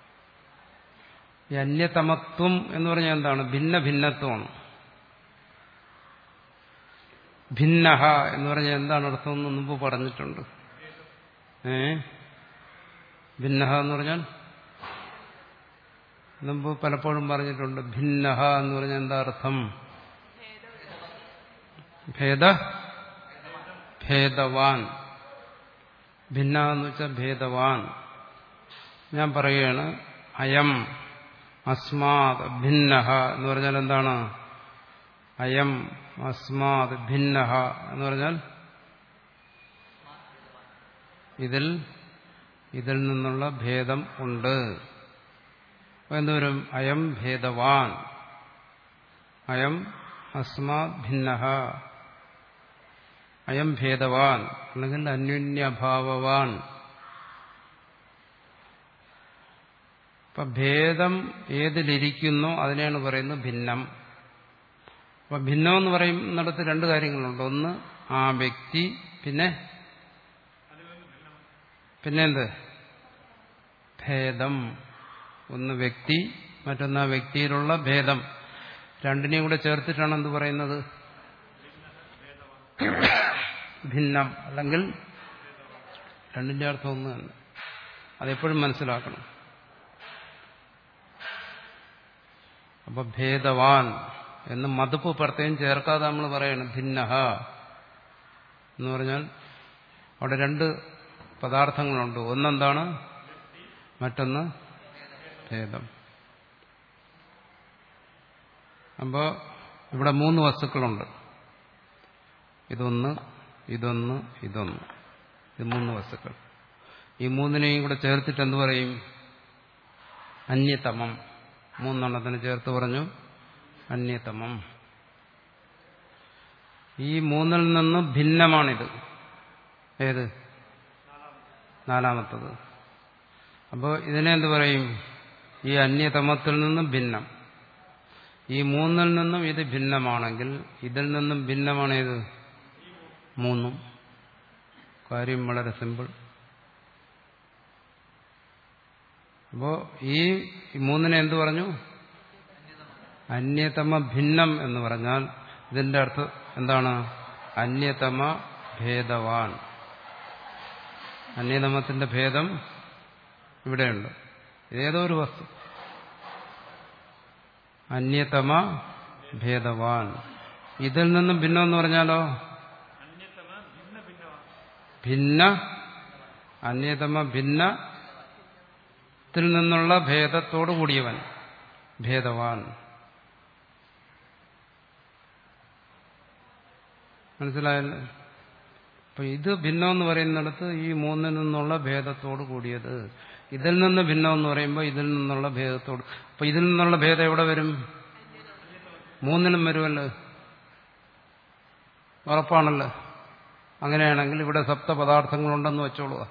ഈ അന്യതമത്വം എന്ന് പറഞ്ഞാൽ എന്താണ്? ഭിന്ന ഭിന്നത്വമാണ്. ഭിന്നഹ എന്ന് പറഞ്ഞാൽ എന്താണ് അർത്ഥം എന്ന് മുമ്പ് പറഞ്ഞിട്ടുണ്ട്. ഏ ഭിന്നഹ എന്ന് പറഞ്ഞാൽ മുമ്പ് പലപ്പോഴും പറഞ്ഞിട്ടുണ്ട്. ഭിന്നഹ എന്ന് പറഞ്ഞാൽ എന്താ അർത്ഥം? ഭേദ ഭേദവാൻ. ഭിന്ന എന്ന് വെച്ചാൽ ഭേദവാൻ. ഞാൻ പറയുകയാണ് അയം അസ്മാത് ഭിന്നഹ എന്ന് പറഞ്ഞാൽ എന്താണ്? അയം അസ്മാത് ഭിന്നഹ എന്ന് പറഞ്ഞാൽ ഇതിൽ ഇതിൽ നിന്നുള്ള ഭേദം ഉണ്ട്. എന്തോരും? അയം ഭേദവാൻ, അയം അസ്മാത് ഭിന്നഹ, അയം ഭേദവാൻ അല്ലെങ്കിൽ അന്യോന്യഭാവവാൻ. അപ്പൊ ഭേദം ഏതിലിരിക്കുന്നോ അതിനെയാണ് പറയുന്നത് ഭിന്നം. അപ്പൊ ഭിന്നം എന്ന് പറയുന്നിടത്ത് രണ്ട് കാര്യങ്ങളുണ്ട്. ഒന്ന് ആ വ്യക്തി, പിന്നെ പിന്നെ എന്ത്? ഭേദം. ഒന്ന് വ്യക്തി, മറ്റൊന്ന് ആ വ്യക്തിയിലുള്ള ഭേദം. രണ്ടിനെയും കൂടെ ചേർത്തിട്ടാണ് എന്ത് പറയുന്നത്? ഭിന്നം. അല്ലെങ്കിൽ രണ്ടിന്റെ അർത്ഥം ഒന്ന് തന്നെ. അതെപ്പോഴും മനസ്സിലാക്കണം. അപ്പൊ ഭേദവാൻ എന്ന് മതുപ്പ് പ്രത്യേകം ചേർക്കാതെ നമ്മൾ പറയണം ഭിന്നഹ എന്ന് പറഞ്ഞാൽ അവിടെ രണ്ട് പദാർത്ഥങ്ങളുണ്ട്. ഒന്നെന്താണ്? മറ്റൊന്ന് ഭേദം. അപ്പോൾ ഇവിടെ മൂന്ന് വസ്തുക്കളുണ്ട്. ഇതൊന്ന്, ഇതൊന്ന്, ഇതൊന്ന്. ഇത് മൂന്ന് വസ്തുക്കൾ. ഈ മൂന്നിനെയും കൂടെ ചേർത്തിട്ട് എന്ത് പറയും? അന്യതമം. മൂന്നെണ്ണത്തിന് ചേർത്ത് പറഞ്ഞു അന്യതമം. ഈ മൂന്നിൽ നിന്ന് ഭിന്നമാണിത്. ഏത്? നാലാമത്തത്. അപ്പോൾ ഇതിനെ എന്ത് പറയും? ഈ അന്യതമത്തിൽ നിന്നും ഭിന്നം. ഈ മൂന്നിൽ നിന്നും ഇത് ഭിന്നമാണെങ്കിൽ ഇതിൽ നിന്നും ഭിന്നമാണേത്? മൂന്നും. കാര്യം വളരെ സിമ്പിൾ. അപ്പോ ഈ മൂന്നിനെ എന്ത് പറഞ്ഞു? അന്യതമ ഭിന്നം എന്ന് പറഞ്ഞാൽ ഇതിന്റെ അർത്ഥം എന്താണ്? അന്യതമ ഭേദവാൻ. അന്യതമത്തിന്റെ ഭേദം ഇവിടെയുണ്ട്. ഏതോ ഒരു വസ്തു. അന്യതമ ഭേദവാൻ. ഇതിൽ നിന്നും ഭിന്നം എന്ന് പറഞ്ഞാലോ? ഭിന്ന അന്യതമ ഭിന്നത്തിൽ നിന്നുള്ള ഭേദത്തോടു കൂടിയവൻ ഭേദവാൻ. മനസ്സിലായല്ലോ? അപ്പൊ ഇത് ഭിന്നം എന്ന് പറയുന്നിടത്ത് ഈ മൂന്നിൽ നിന്നുള്ള ഭേദത്തോട് കൂടിയത്. ഇതിൽ നിന്ന് ഭിന്നം എന്ന് പറയുമ്പോൾ ഇതിൽ നിന്നുള്ള ഭേദത്തോട്. അപ്പൊ ഇതിൽ നിന്നുള്ള ഭേദം എവിടെ വരും? മൂന്നിനും വരുമല്ലോ. ഉറപ്പാണല്ലോ. അങ്ങനെയാണെങ്കിൽ ഇവിടെ സപ്ത പദാർത്ഥങ്ങളുണ്ടെന്ന് വെച്ചോളുക.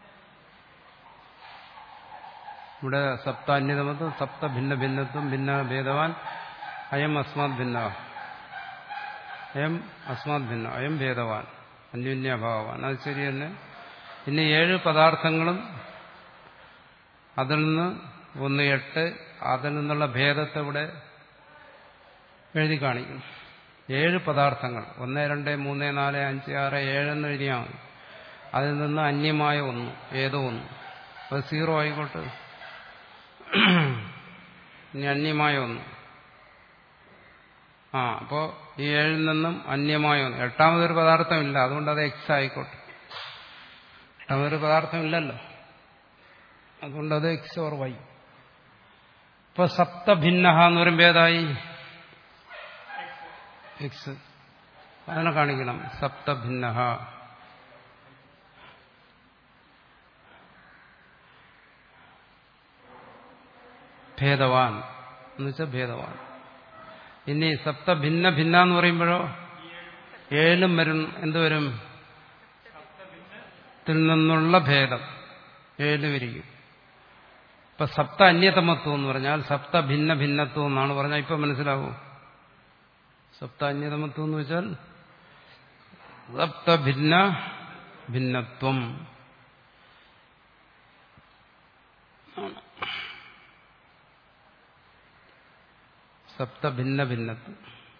ഇവിടെ സപ്ത അന്യതമത്വം, സപ്ത ഭിന്ന ഭിന്നത്വം, ഭിന്ന ഭേദവാൻ, അയം അസ്മാത് ഭിന്ന, അയം അസ്മാത് ഭിന്ന, അയം ഭേദവാൻ, അന്യോന്യഭാവവാൻ. അത് ശരി തന്നെ. പിന്നെ ഏഴ് പദാർത്ഥങ്ങളും അതിൽ നിന്ന് ഒന്ന് എട്ട്, അതിൽ നിന്നുള്ള ഭേദത്തെ ഇവിടെ എഴുതി കാണിക്കും. ഏഴ് പദാർത്ഥങ്ങൾ, ഒന്ന് രണ്ട് മൂന്ന് നാല് അഞ്ച് ആറ് ഏഴെന്ന് എഴുതിയാൽ മതി. അതിൽ നിന്ന് അന്യമായ ഒന്ന്, ഏതോ ഒന്ന്. അത് സീറോ ആയിക്കോട്ടെ. ഇനി അന്യമായ ഒന്ന്. ആ അപ്പോ ഈ ഏഴിൽ നിന്നും അന്യമായ ഒന്ന്. എട്ടാമതൊരു പദാർത്ഥമില്ല, അതുകൊണ്ട് അത് എക്സ് ആയിക്കോട്ടെ. എട്ടാമതൊരു പദാർത്ഥമില്ലല്ലോ, അതുകൊണ്ട് അത് എക്സ് ഓർ വൈ. ഇപ്പൊ സപ്തഭിന്ന എന്ന് പറയുമ്പോൾ ഏതായി? എക്സ്. അതിനെ കാണിക്കണം. സപ്തഭിന്ന ഭേദവാൻ എന്ന് വെച്ചാൽ ഭേദവാൻ. ഇനി സപ്തഭിന്ന ഭിന്ന എന്ന് പറയുമ്പോഴോ ഏഴും വരും. എന്തുവരും? ത്തിൽ നിന്നുള്ള ഭേദം ഏഴും ഇരിക്കും. ഇപ്പൊ സപ്ത അന്യതമത്വം എന്ന് പറഞ്ഞാൽ സപ്ത ഭിന്ന ഭിന്നത്വം എന്നാണ് പറഞ്ഞാൽ ഇപ്പൊ മനസ്സിലാവൂ. സപ്ത അന്യതമത്വം എന്ന് വെച്ചാൽ സപ്ത ഭിന്ന ഭിന്നത്വം. സപ്ത ഭിന്ന ഭിന്നത്വം.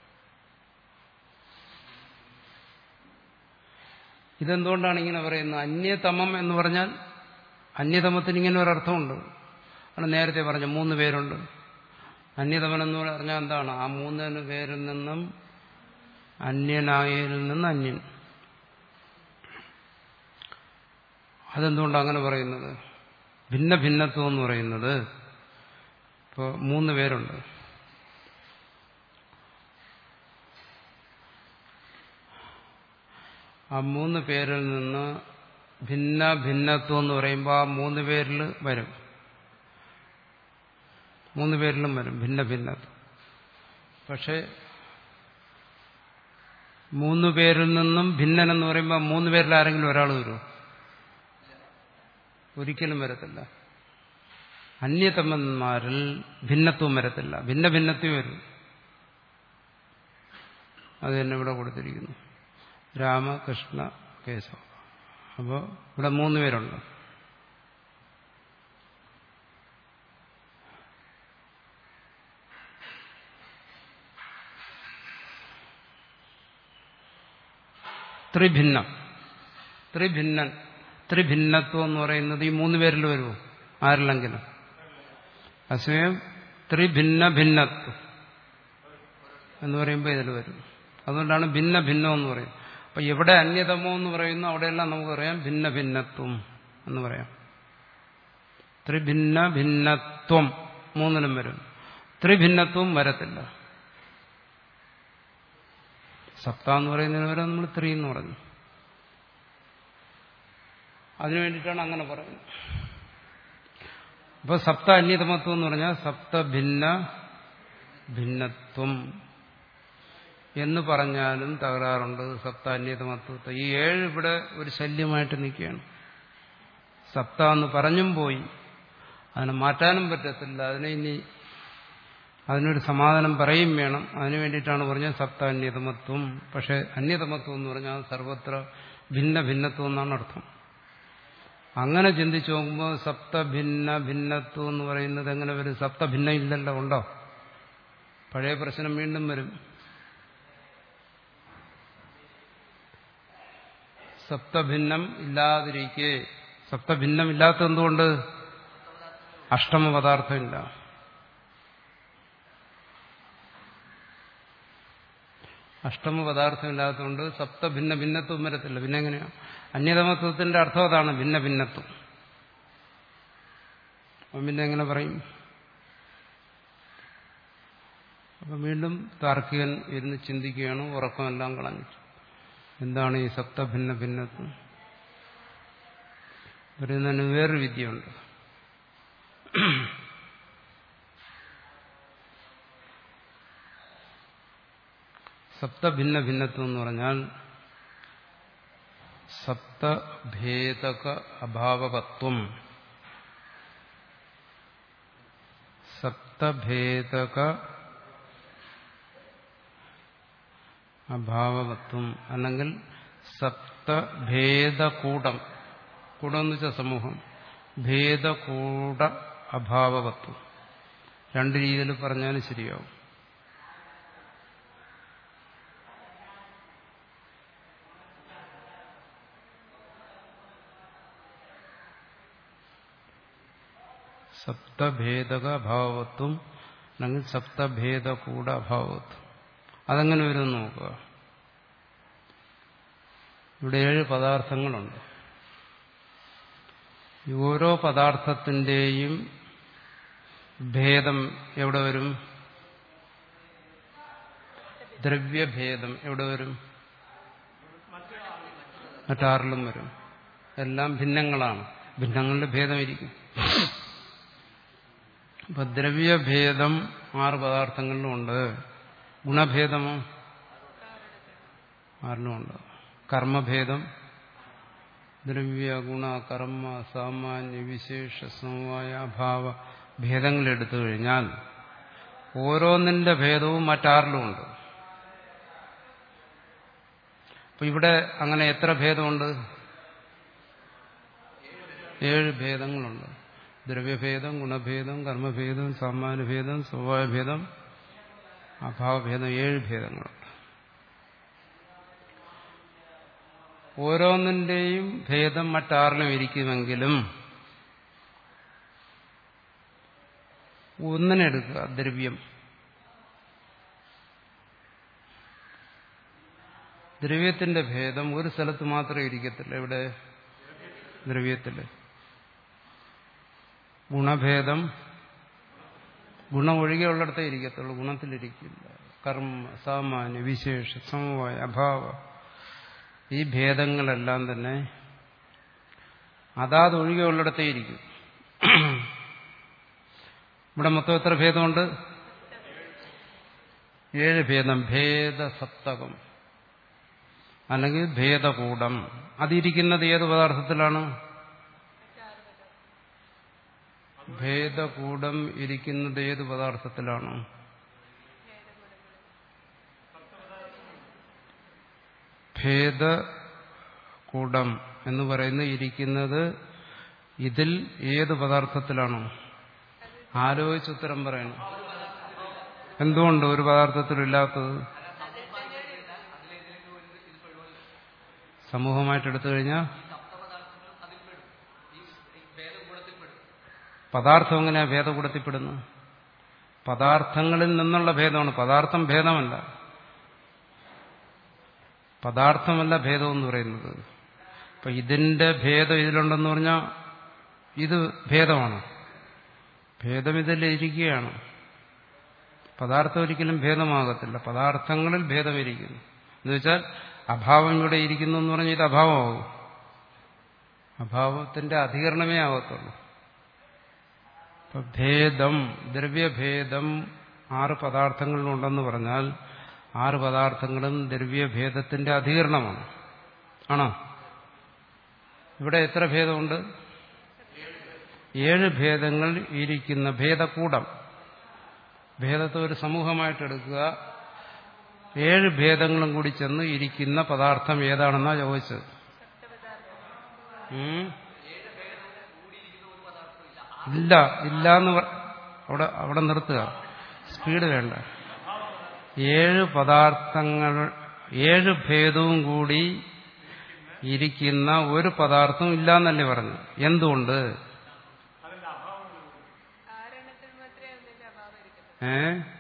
ഇതെന്തുകൊണ്ടാണ് ഇങ്ങനെ പറയുന്നത്? അന്യതമം എന്ന് പറഞ്ഞാൽ അന്യതമത്തിന് ഇങ്ങനെ ഒരർത്ഥമുണ്ട്. ആണ് നേരത്തെ പറഞ്ഞ മൂന്ന് പേരുണ്ട്. അന്യതമൻ എന്ന് പറഞ്ഞാൽ എന്താണ്? ആ മൂന്ന് പേരിൽ നിന്നും അന്യനായതിൽ നിന്ന് അന്യൻ. അതെന്തുകൊണ്ടാണ് അങ്ങനെ പറയുന്നത്? ഭിന്ന ഭിന്നത്വം എന്ന് പറയുന്നത് ഇപ്പോൾ മൂന്ന് പേരുണ്ട്. ആ മൂന്ന് പേരിൽ നിന്ന് ഭിന്ന ഭിന്നത്വം എന്ന് പറയുമ്പോൾ ആ മൂന്ന് പേരിൽ വരും. മൂന്ന് പേരിലും വരും ഭിന്ന ഭിന്നത്വം. പക്ഷെ മൂന്ന് പേരിൽ നിന്നും ഭിന്നൻ എന്ന് പറയുമ്പോൾ മൂന്ന് പേരിൽ ആരെങ്കിലും ഒരാൾ വരുമോ? ഒരിക്കലും വരത്തില്ല. അന്യതമന്മാരിൽ ഭിന്നത്വം വരത്തില്ല, ഭിന്ന ഭിന്നത്വം വരും. അത് തന്നെ ഇവിടെ കൊടുത്തിരിക്കുന്നു. രാമകൃഷ്ണ കേശവ. അപ്പോൾ ഇവിടെ മൂന്ന് പേരുണ്ട്. ത്രിഭിന്നം, ത്രിഭിന്നൻ, ത്രിഭിന്നത്വം എന്ന് പറയുന്നത് ഈ മൂന്ന് പേരിൽ വരുമോ? ആരില്ലെങ്കിലും. അസമയം ത്രിഭിന്ന ഭിന്നത്വം എന്ന് പറയുമ്പോൾ ഇതിൽ വരും. അതുകൊണ്ടാണ് ഭിന്ന ഭിന്നം എന്ന് പറയുന്നത്. അപ്പൊ എവിടെ അന്യതമോ എന്ന് പറയുന്നു അവിടെയെല്ലാം നമുക്കറിയാം ഭിന്ന ഭിന്നത്വം എന്ന് പറയാം. ത്രിഭിന്ന ഭിന്നത്വം മൂന്നിലും വരും. ത്രിഭിന്നത്വം വരത്തില്ല. സപ്ത എന്ന് പറയുന്നതിന് വരെ നമ്മൾ ത്രീ എന്ന് പറഞ്ഞു. അതിനു വേണ്ടിയിട്ടാണ് അങ്ങനെ പറയുന്നത്. അപ്പൊ സപ്ത അന്യതമത്വം എന്ന് പറഞ്ഞാൽ സപ്ത ഭിന്ന ഭിന്നത്വം എന്ന് പറഞ്ഞാലും തകരാറുണ്ട്. സപ്ത അന്യതമത്വത്തെ ഈ ഏഴ് ഇവിടെ ഒരു ശല്യമായിട്ട് നിൽക്കുകയാണ്. സപ്ത എന്ന് പറഞ്ഞും പോയി, അതിനെ മാറ്റാനും പറ്റത്തില്ല. അതിനെ ഇനി അതിനൊരു സമാധാനം പറയും വേണം. അതിനു വേണ്ടിയിട്ടാണ് പറഞ്ഞത് സപ്ത അന്യതമത്വം. പക്ഷെ അന്യതമത്വം എന്ന് പറഞ്ഞാൽ സർവത്ര ഭിന്ന ഭിന്നത്വം എന്നാണ് അർത്ഥം. അങ്ങനെ ചിന്തിച്ചു നോക്കുമ്പോൾ സപ്ത ഭിന്ന ഭിന്നത്വം എന്ന് പറയുന്നത് എങ്ങനെ വരും? സപ്ത ഭിന്ന ഇല്ലല്ലോ, ഉണ്ടോ? പഴയ പ്രശ്നം വീണ്ടും വരും. സപ്തഭിന്നം ഇല്ലാതിരിക്കെ, സപ്തഭിന്നം ഇല്ലാത്ത എന്തുകൊണ്ട്? അഷ്ടമ പദാർത്ഥമില്ല. അഷ്ടമ പദാർത്ഥം ഇല്ലാത്തതുകൊണ്ട് സപ്തഭിന്ന ഭിന്നത്വം വരത്തില്ല. പിന്നെ എങ്ങനെയാ? അന്യതമത്വത്തിന്റെ അർത്ഥം അതാണ്, ഭിന്ന ഭിന്നത്വം. അപ്പം പിന്നെ എങ്ങനെ പറയും? അപ്പം വീണ്ടും താർക്കികൻ ഇരുന്ന് ചിന്തിക്കുകയാണ്, ഉറക്കമെല്ലാം കളഞ്ഞു. എന്താണ് ഈ സപ്തഭിന്ന ഭിന്നത്വം? പറയുന്നതിന് വേറൊരു വിദ്യയുണ്ട്. സപ്തഭിന്ന ഭിന്നത്വം എന്ന് പറഞ്ഞാൽ സപ്തഭേദക അഭാവവത്വം. സപ്തഭേദക അഭാവവത്വം അല്ലെങ്കിൽ സപ്തഭേദകൂടം. കൂടം എന്ന് വെച്ചാൽ സമൂഹം. ഭേദകൂട അഭാവവത്വം. രണ്ട് രീതിയിൽ പറഞ്ഞാലും ശരിയാവും. സപ്തഭേദക അഭാവത്വം അല്ലെങ്കിൽ സപ്തഭേദകൂട അഭാവത്വം. അതെങ്ങനെ വരും നോക്കുക. ഇവിടെ ഏഴ് പദാർത്ഥങ്ങളുണ്ട്. ഈ ഓരോ പദാർത്ഥത്തിന്റെയും ഭേദം എവിടെ വരും? ദ്രവ്യഭേദം എവിടെ വരും? മറ്റാറിലും വരും. എല്ലാം ഭിന്നങ്ങളാണ്. ഭിന്നങ്ങളുടെ ഭേദമിരിക്കും. അപ്പൊ ദ്രവ്യഭേദം ആറ് പദാർത്ഥങ്ങളിലും ഉണ്ട്. ഗുണഭേദമോ ആറിലുമുണ്ട്. കർമ്മഭേദം ദ്രവ്യ ഗുണ കർമ്മ സാമാന്യ വിശേഷ സമവായ അഭാവ ഭേദങ്ങൾ എടുത്തു കഴിഞ്ഞാൽ ഓരോന്നിന്റെ ഭേദവും മറ്റാറിലുമുണ്ട്. അപ്പൊ ഇവിടെ അങ്ങനെ എത്ര ഭേദമുണ്ട്? ഏഴ് ഭേദങ്ങളുണ്ട്. ദ്രവ്യഭേദം, ഗുണഭേദം, കർമ്മഭേദം, സാമാന്യഭേദം, സ്വഭാവഭേദം, അഭാവഭേദം. ഏഴ് ഭേദങ്ങളുണ്ട്. ഓരോന്നിന്റെയും ഭേദം മറ്റാറിലും ഇരിക്കുമെങ്കിലും ഒന്നിനെടുക്കുക, ദ്രവ്യം. ദ്രവ്യത്തിന്റെ ഭേദം ഒരു സ്ഥലത്ത് മാത്രമേ ഇരിക്കത്തില്ല. ഇവിടെ ദ്രവ്യത്തില് ഗുണഭേദം ഗുണം ഒഴികെയുള്ളിടത്തേ ഇരിക്കത്തുള്ളൂ, ഗുണത്തിലിരിക്കില്ല. കർമ്മ സാമാന്യ വിശേഷ സമവായ അഭാവ ഈ ഭേദങ്ങളെല്ലാം തന്നെ അതാത് ഒഴികെയുള്ളിടത്തേ ഇരിക്കും. ഇവിടെ മൊത്തം എത്ര ഭേദമുണ്ട്? ഏഴ് ഭേദം. ഭേദസപ്തകം അല്ലെങ്കിൽ ഭേദകൂടം. അതിരിക്കുന്നത് ഏത് പദാർത്ഥത്തിലാണ്? ഭേദകൂടം ഇരിക്കുന്നത് ഏത് പദാർത്ഥത്തിലാണ്? ഭേദകൂടം എന്ന് പറയുന്നത് ഇരിക്കുന്നത് ഇതിൽ ഏത് പദാർത്ഥത്തിലാണോ? ആലോചിച്ച് ഉത്തരം പറയണം. എന്തുകൊണ്ട് ഒരു പദാർത്ഥത്തിലില്ലാത്തത്? സമൂഹമായിട്ട് എടുത്തു കഴിഞ്ഞാൽ പദാർത്ഥം എങ്ങനെയാ ഭേദകൂടത്തിൽപ്പെടുന്നു? പദാർത്ഥങ്ങളിൽ നിന്നുള്ള ഭേദമാണ്. പദാർത്ഥം ഭേദമല്ല. പദാർത്ഥമല്ല ഭേദം എന്ന് പറയുന്നത്. അപ്പൊ ഇതിന്റെ ഭേദം ഇതിലുണ്ടെന്ന് പറഞ്ഞാൽ ഇത് ഭേദമാണ്. ഭേദം ഇതിലിരിക്കുകയാണ്. പദാർത്ഥം ഒരിക്കലും ഭേദമാകത്തില്ല. പദാർത്ഥങ്ങളിൽ ഭേദമിരിക്കുന്നു എന്ന് വെച്ചാൽ അഭാവം ഇവിടെ ഇരിക്കുന്നു എന്ന് പറഞ്ഞാൽ ഇത് അഭാവമാകും. അഭാവത്തിന്റെ അധികരണമേ ആകത്തുള്ളൂ. അപ്പൊ ഭേദം, ദ്രവ്യഭേദം ആറ് പദാർത്ഥങ്ങളിലുണ്ടെന്ന് പറഞ്ഞാൽ ആറ് പദാർത്ഥങ്ങളും ദ്രവ്യഭേദത്തിന്റെ അധികരണമാണ്. ആണോ? ഇവിടെ എത്ര ഭേദമുണ്ട്? ഏഴ് ഭേദങ്ങൾ ഇരിക്കുന്ന ഭേദകൂടം. ഭേദത്തെ ഒരു സമൂഹമായിട്ട് എടുക്കുക. ഏഴ് ഭേദങ്ങളും കൂടി ചെന്ന് ഇരിക്കുന്ന പദാർത്ഥം ഏതാണെന്നാ ചോദിച്ചത്. ഇല്ല ഇല്ല എന്ന് അവിടെ അവിടെ നിർത്തുക. സ്പീഡ് വേണ്ട. ഏഴ് പദാർത്ഥങ്ങൾ, ഏഴ് ഭേദവും കൂടി ഇരിക്കുന്ന ഒരു പദാർത്ഥം ഇല്ല എന്നല്ലേ പറഞ്ഞു. എന്തുകൊണ്ട്? ഏ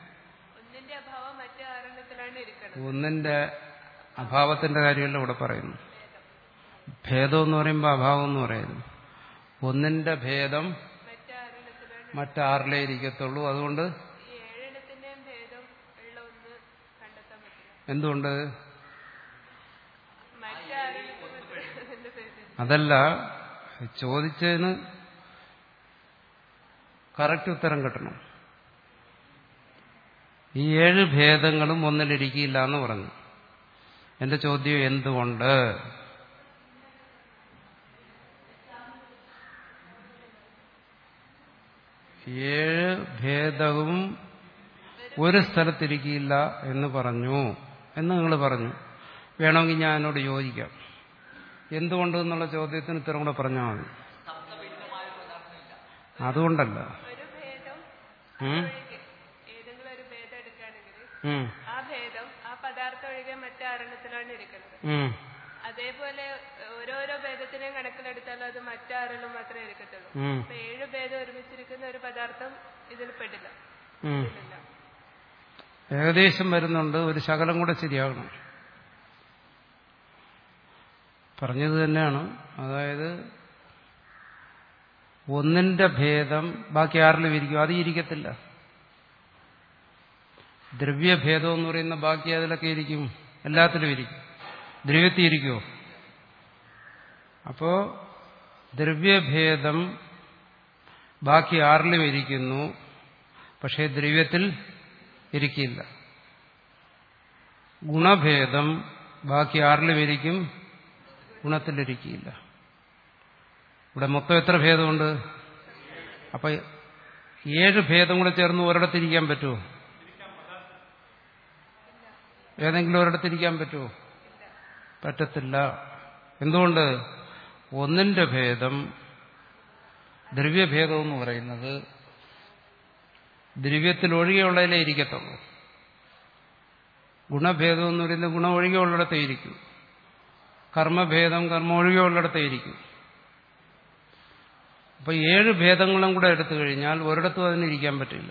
ഒന്നിന്റെ അഭാവത്തിന്റെ കാര്യമല്ല ഇവിടെ പറയുന്നു. ഭേദം എന്ന് പറയുമ്പോൾ അഭാവം എന്ന് പറയുന്നു. ഒന്നിന്റെ ഭേദം മറ്റാറിലേ ഇരിക്കത്തുള്ളൂ. അതുകൊണ്ട് എന്തുകൊണ്ട്? അതല്ല ചോദിച്ചതിന് കറക്റ്റ് ഉത്തരം കിട്ടണം. ഈ ഏഴ് ഭേദങ്ങളും ഒന്നിലിരിക്കില്ല എന്ന് പറഞ്ഞു. എന്റെ ചോദ്യം എന്തുകൊണ്ട്? ഏഴ് ഭേദവും ഒരു സ്ഥലത്തിരിക്കില്ല എന്ന് പറഞ്ഞു എന്ന് നിങ്ങൾ പറഞ്ഞു. വേണമെങ്കിൽ ഞാൻ എന്നോട് യോജിക്കാം. എന്തുകൊണ്ട് എന്നുള്ള ചോദ്യത്തിന് ഇത്തരം കൂടെ പറഞ്ഞാൽ മതി. അതുകൊണ്ടല്ല. അതേപോലെ ഓരോരോ ഭേദത്തിനെയും കണക്കിലെടുത്താലും അത് മറ്റാറിലും മാത്രമേ ഇരിക്കത്തുള്ളൂ. അപ്പൊ ഏഴ് ഭേദം ഒരുമിച്ചിരിക്കുന്ന ഒരു പദാർത്ഥം ഇതിൽ പെടില്ല. ഏകദേശം വരുന്നുണ്ട്, ഒരു ശകലം കൂടെ ശരിയാകണം. പറഞ്ഞത് തന്നെയാണ്. അതായത് ഒന്നിന്റെ ഭേദം ബാക്കി ആറിലും ഇരിക്കും, അത് ഇരിക്കത്തില്ല. ദ്രവ്യഭേദം എന്ന് പറയുന്ന ബാക്കി അതിലൊക്കെ ഇരിക്കും, എല്ലാത്തിലും ഇരിക്കും. ദ്രവ്യത്തിൽ ഇരിക്കുമോ? അപ്പോ ദ്രവ്യഭേദം ബാക്കി ആറിലും ഇരിക്കുന്നു, പക്ഷേ ദ്രവ്യത്തിൽ ഇരിക്കില്ല. ഗുണഭേദം ബാക്കി ആറിലും ഇരിക്കും, ഗുണത്തിലിരിക്കില്ല. ഇവിടെ മൊത്തം എത്ര ഭേദമുണ്ട്? അപ്പൊ ഏഴ് ഭേദം കൂടെ ചേർന്ന് ഒരിടത്തിരിക്കാൻ പറ്റുമോ? ഏതെങ്കിലും ഒരിടത്തിരിക്കാൻ പറ്റുമോ? പറ്റത്തില്ല. എന്തുകൊണ്ട്? ഒന്നിന്റെ ഭേദം, ദ്രവ്യഭേദം എന്ന് പറയുന്നത് ദ്രവ്യത്തിൽ ഒഴികെയുള്ളതിലേ ഇരിക്കത്തുള്ളൂ. ഗുണഭേദം എന്ന് പറയുന്നത് ഗുണം ഒഴികെയുള്ളിടത്തേ ഇരിക്കും. കർമ്മഭേദം കർമ്മ ഒഴികെയുള്ളിടത്തേ ഇരിക്കും. അപ്പൊ ഏഴ് ഭേദങ്ങളും കൂടെ എടുത്തു കഴിഞ്ഞാൽ ഒരിടത്തും അതിനിരിക്കാൻ പറ്റില്ല.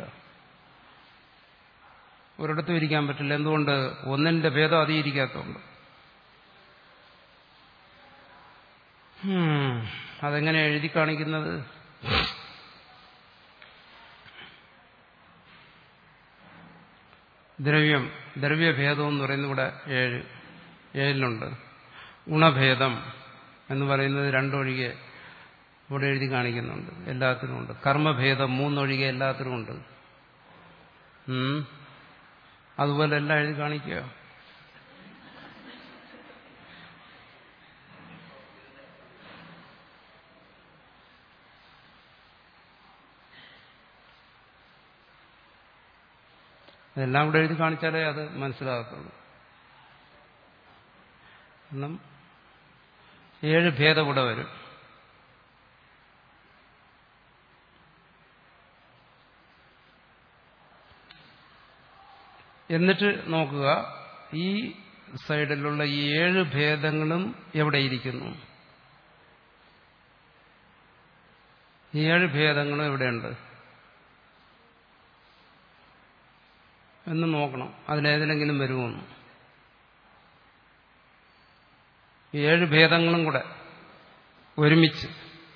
ഒരിടത്തും ഇരിക്കാൻ പറ്റില്ല. എന്തുകൊണ്ട്? ഒന്നിന്റെ ഭേദം അതീ ഇരിക്കാത്തതുകൊണ്ട്. അതെങ്ങനെ എഴുതി കാണിക്കുന്നത്? ദ്രവ്യം, ദ്രവ്യഭേദം എന്ന് പറയുന്നത് ഇവിടെ ഏഴ് ഏഴിലുണ്ട്. ഗുണഭേദം എന്ന് പറയുന്നത് രണ്ടൊഴികെ ഇവിടെ എഴുതി കാണിക്കുന്നുണ്ട്, എല്ലാത്തിനും ഉണ്ട്. കർമ്മഭേദം മൂന്നൊഴികെ എല്ലാത്തിനും ഉണ്ട്. അതുപോലെ എല്ലാം എഴുതി കാണിക്കുക. അതെല്ലാം കൂടെ എഴുതി കാണിച്ചാലേ അത് മനസ്സിലാകത്തുള്ളൂ. കാരണം ഏഴ് ഭേദം ഇവിടെ വരും. എന്നിട്ട് നോക്കുക, ഈ സൈഡിലുള്ള ഈ ഏഴ് ഭേദങ്ങളും എവിടെയിരിക്കുന്നു? ഈ ഏഴ് ഭേദങ്ങളും എവിടെയുണ്ട് എന്ന് നോക്കണം. അതിലേതിലെങ്കിലും വരുമെന്ന്. ഏഴ് ഭേദങ്ങളും കൂടെ ഒരുമിച്ച്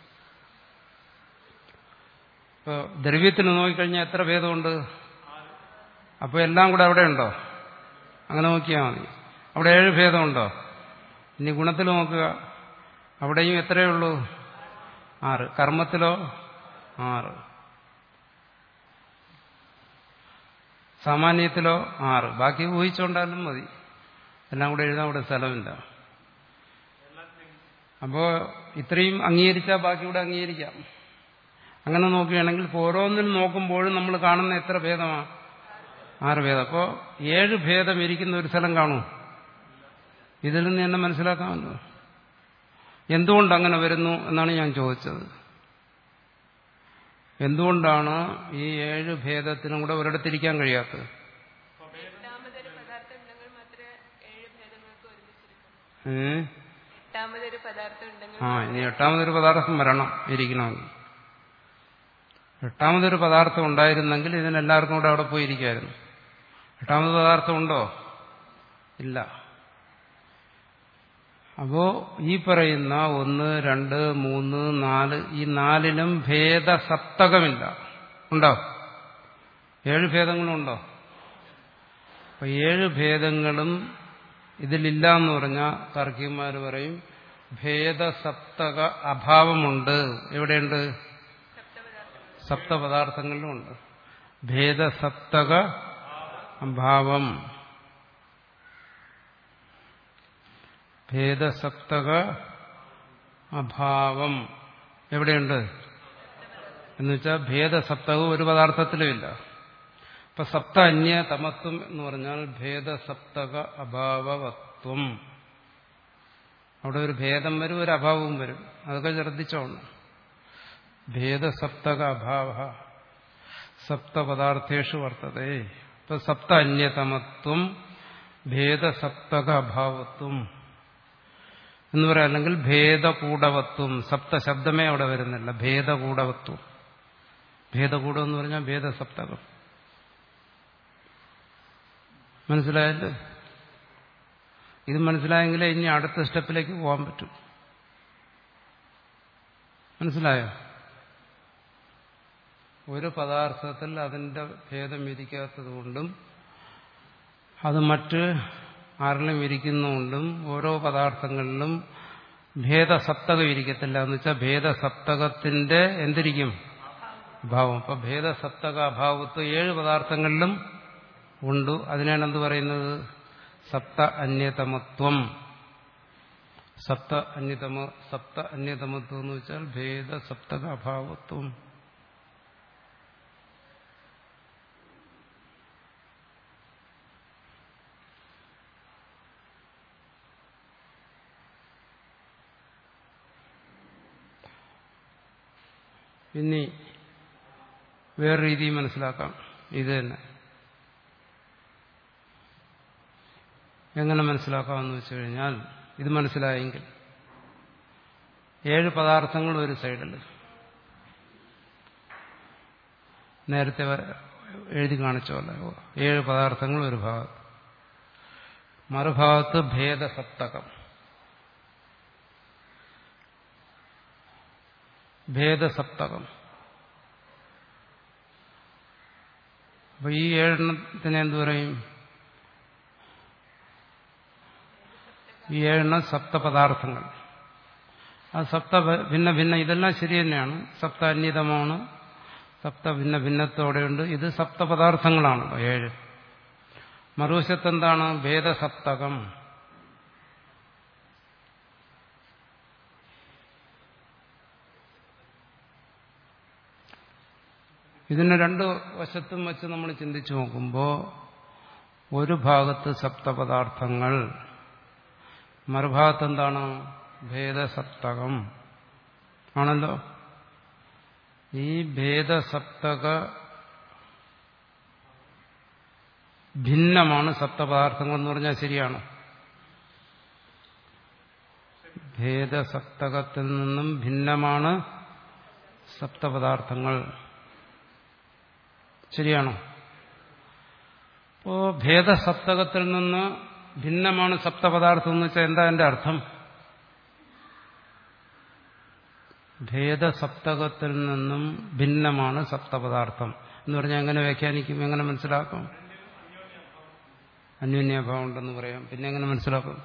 ഇപ്പോൾ ദ്രവ്യത്തിൽ നോക്കിക്കഴിഞ്ഞാൽ എത്ര ഭേദമുണ്ട്? അപ്പോൾ എല്ലാം കൂടെ അവിടെ ഉണ്ടോ? അങ്ങനെ നോക്കിയാൽ മതി. അവിടെ ഏഴ് ഭേദമുണ്ടോ? ഇനി ഗുണത്തിൽ നോക്കുക, അവിടെയും എത്രയേ ഉള്ളൂ? ആറ്. കർമ്മത്തിലോ? ആറ്. സാമാന്യത്തിലോ? ആറ്. ബാക്കി ഊഹിച്ചുകൊണ്ടാലും മതി. എല്ലാം കൂടെ എഴുതാൻ അവിടെ സ്ഥലമില്ല. അപ്പോ ഇത്രയും അംഗീകരിച്ചാൽ ബാക്കി കൂടെ അംഗീകരിക്കാം. അങ്ങനെ നോക്കുകയാണെങ്കിൽ ഓരോന്നിനും നോക്കുമ്പോഴും നമ്മൾ കാണുന്ന എത്ര ഭേദമാണ്? ആറ് ഭേദം. അപ്പോൾ ഏഴ് ഭേദം ഇരിക്കുന്ന ഒരു സ്ഥലം കാണും. ഇതിൽ നിന്ന് എന്നെ മനസ്സിലാക്കാമല്ലോ. എന്തുകൊണ്ട് അങ്ങനെ വരുന്നു എന്നാണ് ഞാൻ ചോദിച്ചത്. എന്തുകൊണ്ടാണ് ഈ ഏഴ് ഭേദത്തിനും കൂടെ ഒരിടത്തിരിക്കാൻ കഴിയാത്തത്? ആ ഇനി എട്ടാമതൊരു പദാർത്ഥം വരണം ഇരിക്കണമെങ്കിൽ. എട്ടാമതൊരു പദാർത്ഥം ഉണ്ടായിരുന്നെങ്കിൽ ഇതിനെല്ലാവർക്കും കൂടെ അവിടെ പോയിരിക്കായിരുന്നു. എട്ടാമത് പദാർത്ഥം ഉണ്ടോ? ഇല്ല. അപ്പോ ഈ പറയുന്ന ഒന്ന്, രണ്ട്, മൂന്ന്, നാല്, ഈ നാലിനും ഭേദസപ്തകമില്ല. ഉണ്ടോ? ഏഴ് ഭേദങ്ങളും ഉണ്ടോ? അപ്പൊ ഏഴ് ഭേദങ്ങളും ഇതിലില്ല എന്ന് പറഞ്ഞാൽ താർക്കികന്മാർ പറയും ഭേദസപ്തക അഭാവമുണ്ട്. എവിടെയുണ്ട്? സപ്തപദാർത്ഥങ്ങളിലുമുണ്ട്. ഭേദസപ്തക അഭാവം. ഭേദസപ്തക അഭാവം എവിടെയുണ്ട് എന്നുവെച്ചാൽ ഭേദസപ്തകം ഒരു പദാർത്ഥത്തിലുമില്ല. ഇപ്പൊ സപ്ത അന്യ തമത്വം എന്ന് പറഞ്ഞാൽ ഭേദസപ്തക അഭാവവത്വം. അവിടെ ഒരു ഭേദം വരും, ഒരു അഭാവവും വരും. അതൊക്കെ ശ്രദ്ധിച്ചോണം. ഭേദസപ്തക അഭാവ സപ്തപദാർത്ഥേഷു വർത്തതേ. ഇപ്പൊ സപ്ത അന്യതമത്വം ഭേദസപ്തക അഭാവത്വം. എന്ന് പറയാം. അല്ലെങ്കിൽ ഭേദകൂടവത്വം. സപ്തശബ്ദമേ അവിടെ വരുന്നില്ല. ഭേദകൂടവത്വം. ഭേദകൂടം എന്ന് പറഞ്ഞാൽ ഭേദസപ്തകം. മനസ്സിലായല്ലോ? ഇത് മനസ്സിലായെങ്കിലേ ഇനി അടുത്ത സ്റ്റെപ്പിലേക്ക് പോകാൻ പറ്റും. മനസ്സിലായോ? ഒരു പദാർത്ഥത്തിൽ അതിന്റെ ഭേദം ഇരിക്കാത്തത് കൊണ്ടും അത് മറ്റ് ആരിലും ഇരിക്കുന്നതുകൊണ്ടും ഓരോ പദാർത്ഥങ്ങളിലും ഭേദസപ്തകം ഇരിക്കത്തില്ല. എന്ന് വെച്ചാൽ ഭേദസപ്തകത്തിന്റെ എന്തിരിക്കും? അഭാവം. അപ്പൊ ഭേദസപ്തക അഭാവത്വം ഏഴ് പദാർത്ഥങ്ങളിലും ഉണ്ട്. അതിനാണ് എന്ത് പറയുന്നത്? സപ്ത അന്യതമത്വം. സപ്ത അന്യതമ സപ്ത അന്യതമത്വം എന്ന് വെച്ചാൽ ഭേദസപ്തക അഭാവത്വം. ഇനി വേറെ രീതി മനസ്സിലാക്കാം. ഇത് തന്നെ എങ്ങനെ മനസ്സിലാക്കാമെന്ന് വെച്ച് കഴിഞ്ഞാൽ, ഇത് മനസ്സിലായെങ്കിൽ ഏഴ് പദാർത്ഥങ്ങൾ ഒരു സൈഡിൽ നേരത്തെ എഴുതി കാണിച്ച പോലെ ഏഴ് പദാർത്ഥങ്ങൾ ഒരു ഭാഗത്ത്, മറുഭാഗത്ത് ഭേദസപ്തകം. ഭേദസപ്തകം. അപ്പൊ ഈ ഏഴെണ്ണത്തിനെ എന്തു പറയും? ഈ ഏഴെണ്ണം സപ്തപദാർത്ഥങ്ങൾ. ആ സപ്ത ഭിന്ന ഭിന്ന ഇതെല്ലാം ശരി തന്നെയാണ്. സപ്ത അന്യതമാണ്, സപ്ത ഭിന്ന ഭിന്നത്തോടെയുണ്ട്. ഇത് സപ്തപദാർത്ഥങ്ങളാണ് ഏഴ്. മറുവശത്ത് എന്താണ്? ഭേദസപ്തകം. ഇതിന് രണ്ട് വശത്തും വെച്ച് നമ്മൾ ചിന്തിച്ചു നോക്കുമ്പോൾ ഒരു ഭാഗത്ത് സപ്തപദാർത്ഥങ്ങൾ, മറുഭാഗത്ത് എന്താണ്? ഭേദസപ്തകം ആണല്ലോ. ഈ ഭേദസപ്തക ഭിന്നമാണ് സപ്തപദാർത്ഥങ്ങൾ എന്ന് പറഞ്ഞാൽ ശരിയാണ്. ഭേദസപ്തകത്തിൽ നിന്നും ഭിന്നമാണ് സപ്തപദാർത്ഥങ്ങൾ. ശരിയാണോ? അപ്പോ ഭേദസപ്തകത്തിൽ നിന്ന് ഭിന്നമാണ് സപ്തപദാർത്ഥം എന്ന് വെച്ചാൽ എന്താ എന്റെ അർത്ഥം? ഭേദസപ്തകത്തിൽ നിന്നും ഭിന്നമാണ് സപ്തപദാർത്ഥം എന്ന് പറഞ്ഞാൽ എങ്ങനെ വ്യാഖ്യാനിക്കും? എങ്ങനെ മനസ്സിലാക്കും? അന്യോന്യഭാവം ഉണ്ടെന്ന് പറയാം. പിന്നെ എങ്ങനെ മനസ്സിലാക്കും?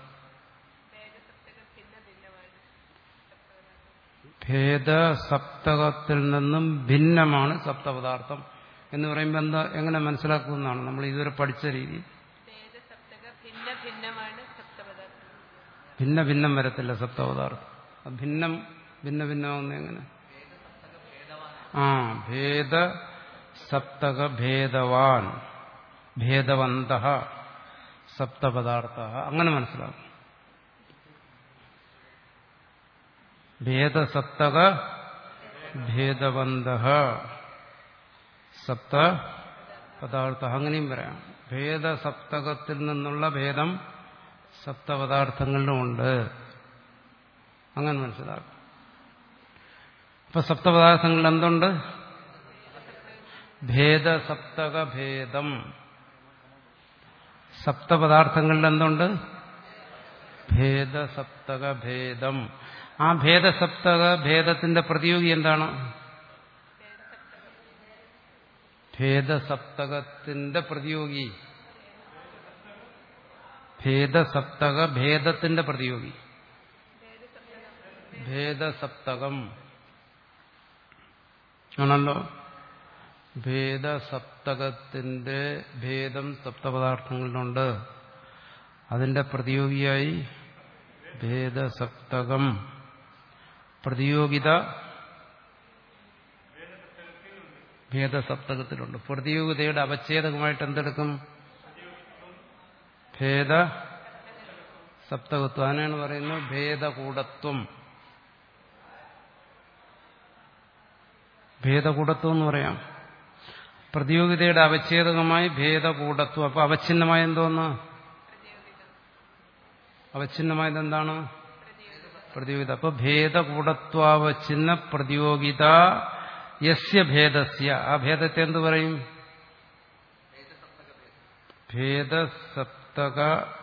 ഭേദസപ്തകത്തിൽ നിന്നും ഭിന്നമാണ് സപ്തപദാർത്ഥം എന്ന് പറയുമ്പോൾ എന്താ എങ്ങനെ മനസ്സിലാക്കുമെന്നാണ് നമ്മൾ ഇതുവരെ പഠിച്ച രീതി. ഭിന്ന ഭിന്നം വരത്തില്ല സപ്തപദാർത്ഥം. ഭിന്നം ഭിന്ന ഭിന്നമാവുന്ന എങ്ങനെ? ആ ഭേദ സപ്തക ഭേദവാൻ ഭേദവന്ത സപ്തപദാർത്ഥ അങ്ങനെ മനസ്സിലാക്കും. ഭേദസപ്തക ഭേദവന്ത സപ്ത പദാർത്ഥ അങ്ങനെയും പറയാം. ഭേദസപ്തകത്തിൽ നിന്നുള്ള ഭേദം സപ്തപദാർത്ഥങ്ങളിലുമുണ്ട്. അങ്ങനെ മനസ്സിലാക്കും. അപ്പൊ സപ്തപദാർത്ഥങ്ങളിൽ എന്തുണ്ട്? ഭേദസപ്തക ഭേദം. സപ്തപദാർത്ഥങ്ങളിൽ എന്തുണ്ട്? ഭേദസപ്തക ഭേദം. ആ ഭേദസപ്തക ഭേദത്തിന്റെ പ്രതിയോഗി എന്താണ്? ഭേദസപ്തകത്തിന്റെ പ്രതിയോഗി ഭേദസപ്തക ഭേദത്തിന്റെ പ്രതിയോഗി ഭേദസപ്തകം ആണല്ലോ. ഭേദസപ്തകത്തിന്റെ ഭേദം സപ്തപദാർത്ഥങ്ങളിലുണ്ട്. അതിന്റെ പ്രതിയോഗിയായി ഭേദസപ്തകം. പ്രതിയോഗിത ഭേദസപ്തകത്തിലുണ്ട്. പ്രതിയോഗിതയുടെ അവച്ഛേദകമായിട്ട് എന്തെടുക്കും? ഭേദ സപ്തകത്വം. അതിനാണ് പറയുന്നത് ഭേദകൂടത്വം. ഭേദകൂടത്വം എന്ന് പറയാം. പ്രതിയോഗിതയുടെ അവച്ഛേദകമായി ഭേദകൂടത്വം. അപ്പൊ അവച്ഛിന്നമായ എന്തോന്ന്? അവച്ഛിന്നമായത് എന്താണ്? പ്രതിയോഗിത. അപ്പൊ ഭേദകൂടത്വാവച്ഛിന്ന പ്രതിയോഗിത യസ്യ ഭേദസ്യ. ആ ഭേദത്തെ എന്ത് പറയും? ഭേദസപ്തക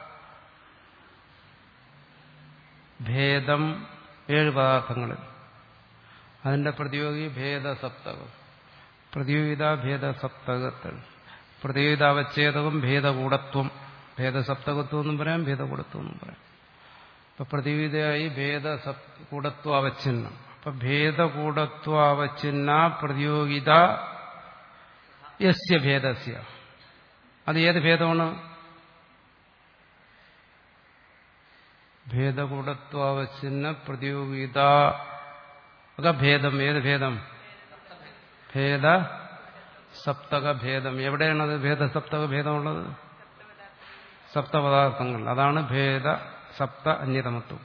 ഭേദം. ഏഴ് പദാർത്ഥങ്ങളിൽ അതിന്റെ പ്രതിയോഗി ഭേദസപ്തകം. പ്രതിയോഗിത ഭേദസപ്തകത്തിൽ പ്രതിയോഗിതാവച്ഛേദകം ഭേദകൂടത്വം. ഭേദസപ്തകത്വം എന്നും പറയാം, ഭേദകൂടത്വം എന്നും പറയാം. അപ്പൊ പ്രതിയോഗിതയായി ഭേദകൂടത്വാവച്ഛിന്നം. അപ്പൊ ഭേദകൂടത്വാവച്ഛിന്ന പ്രതിയോഗിത യസ്യ ഭേദസ്യ. അത് ഏത് ഭേദമാണ്? ഭേദകൂടത്വാവച്ഛിന്ന പ്രതിയോഗിത ഭേദം. ഏത് ഭേദം? ഭേദ സപ്തക ഭേദം. എവിടെയാണത് ഭേദസപ്തക ഭേദമുള്ളത്? സപ്തപദാർത്ഥങ്ങൾ. അതാണ് ഭേദ സപ്ത അന്യതമത്വം.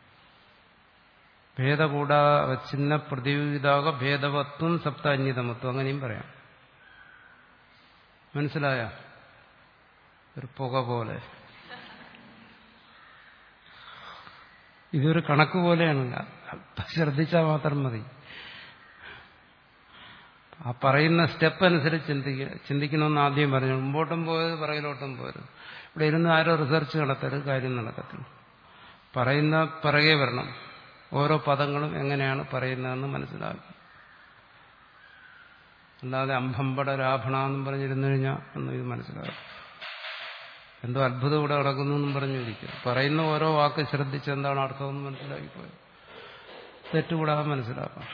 ഭേദകൂടാവച്ഛിന്ന പ്രതിയോഗിതാക ഭേദവത്വം സപ്ത അന്യതമത്വം. അങ്ങനെയും പറയാം. മനസ്സിലായ? ഒരു പുക പോലെ. ഇതൊരു കണക്ക് പോലെയാണ്, ശ്രദ്ധിച്ചാൽ മാത്രം മതി. ആ പറയുന്ന സ്റ്റെപ്പ് അനുസരിച്ച് ചിന്തിക്ക ചിന്തിക്കണമെന്ന് ആദ്യം പറഞ്ഞു. മുമ്പോട്ടും പോയത് പിറകിലോട്ടും പോയത്. ഇവിടെ ഇരുന്ന് ആരോ റിസർച്ച് നടത്തരുത്, കാര്യം നടക്കത്തില്ല. പറയുന്ന പിറകെ വരണം. ഓരോ പദങ്ങളും എങ്ങനെയാണ് പറയുന്നതെന്ന് മനസ്സിലാക്കി. അല്ലാതെ അമ്പമ്പട രാഭണ എന്നും പറഞ്ഞിരുന്നു കഴിഞ്ഞാൽ ഒന്നും ഇത് മനസ്സിലാകും. എന്തോ അത്ഭുതം ഇവിടെ നടക്കുന്നു എന്നും പറഞ്ഞിരിക്കും. പറയുന്ന ഓരോ വാക്ക് ശ്രദ്ധിച്ച് എന്താണ് അർത്ഥമെന്ന് മനസ്സിലാക്കിപ്പോയത്. തെറ്റുകൂടാതെ മനസ്സിലാക്കാം.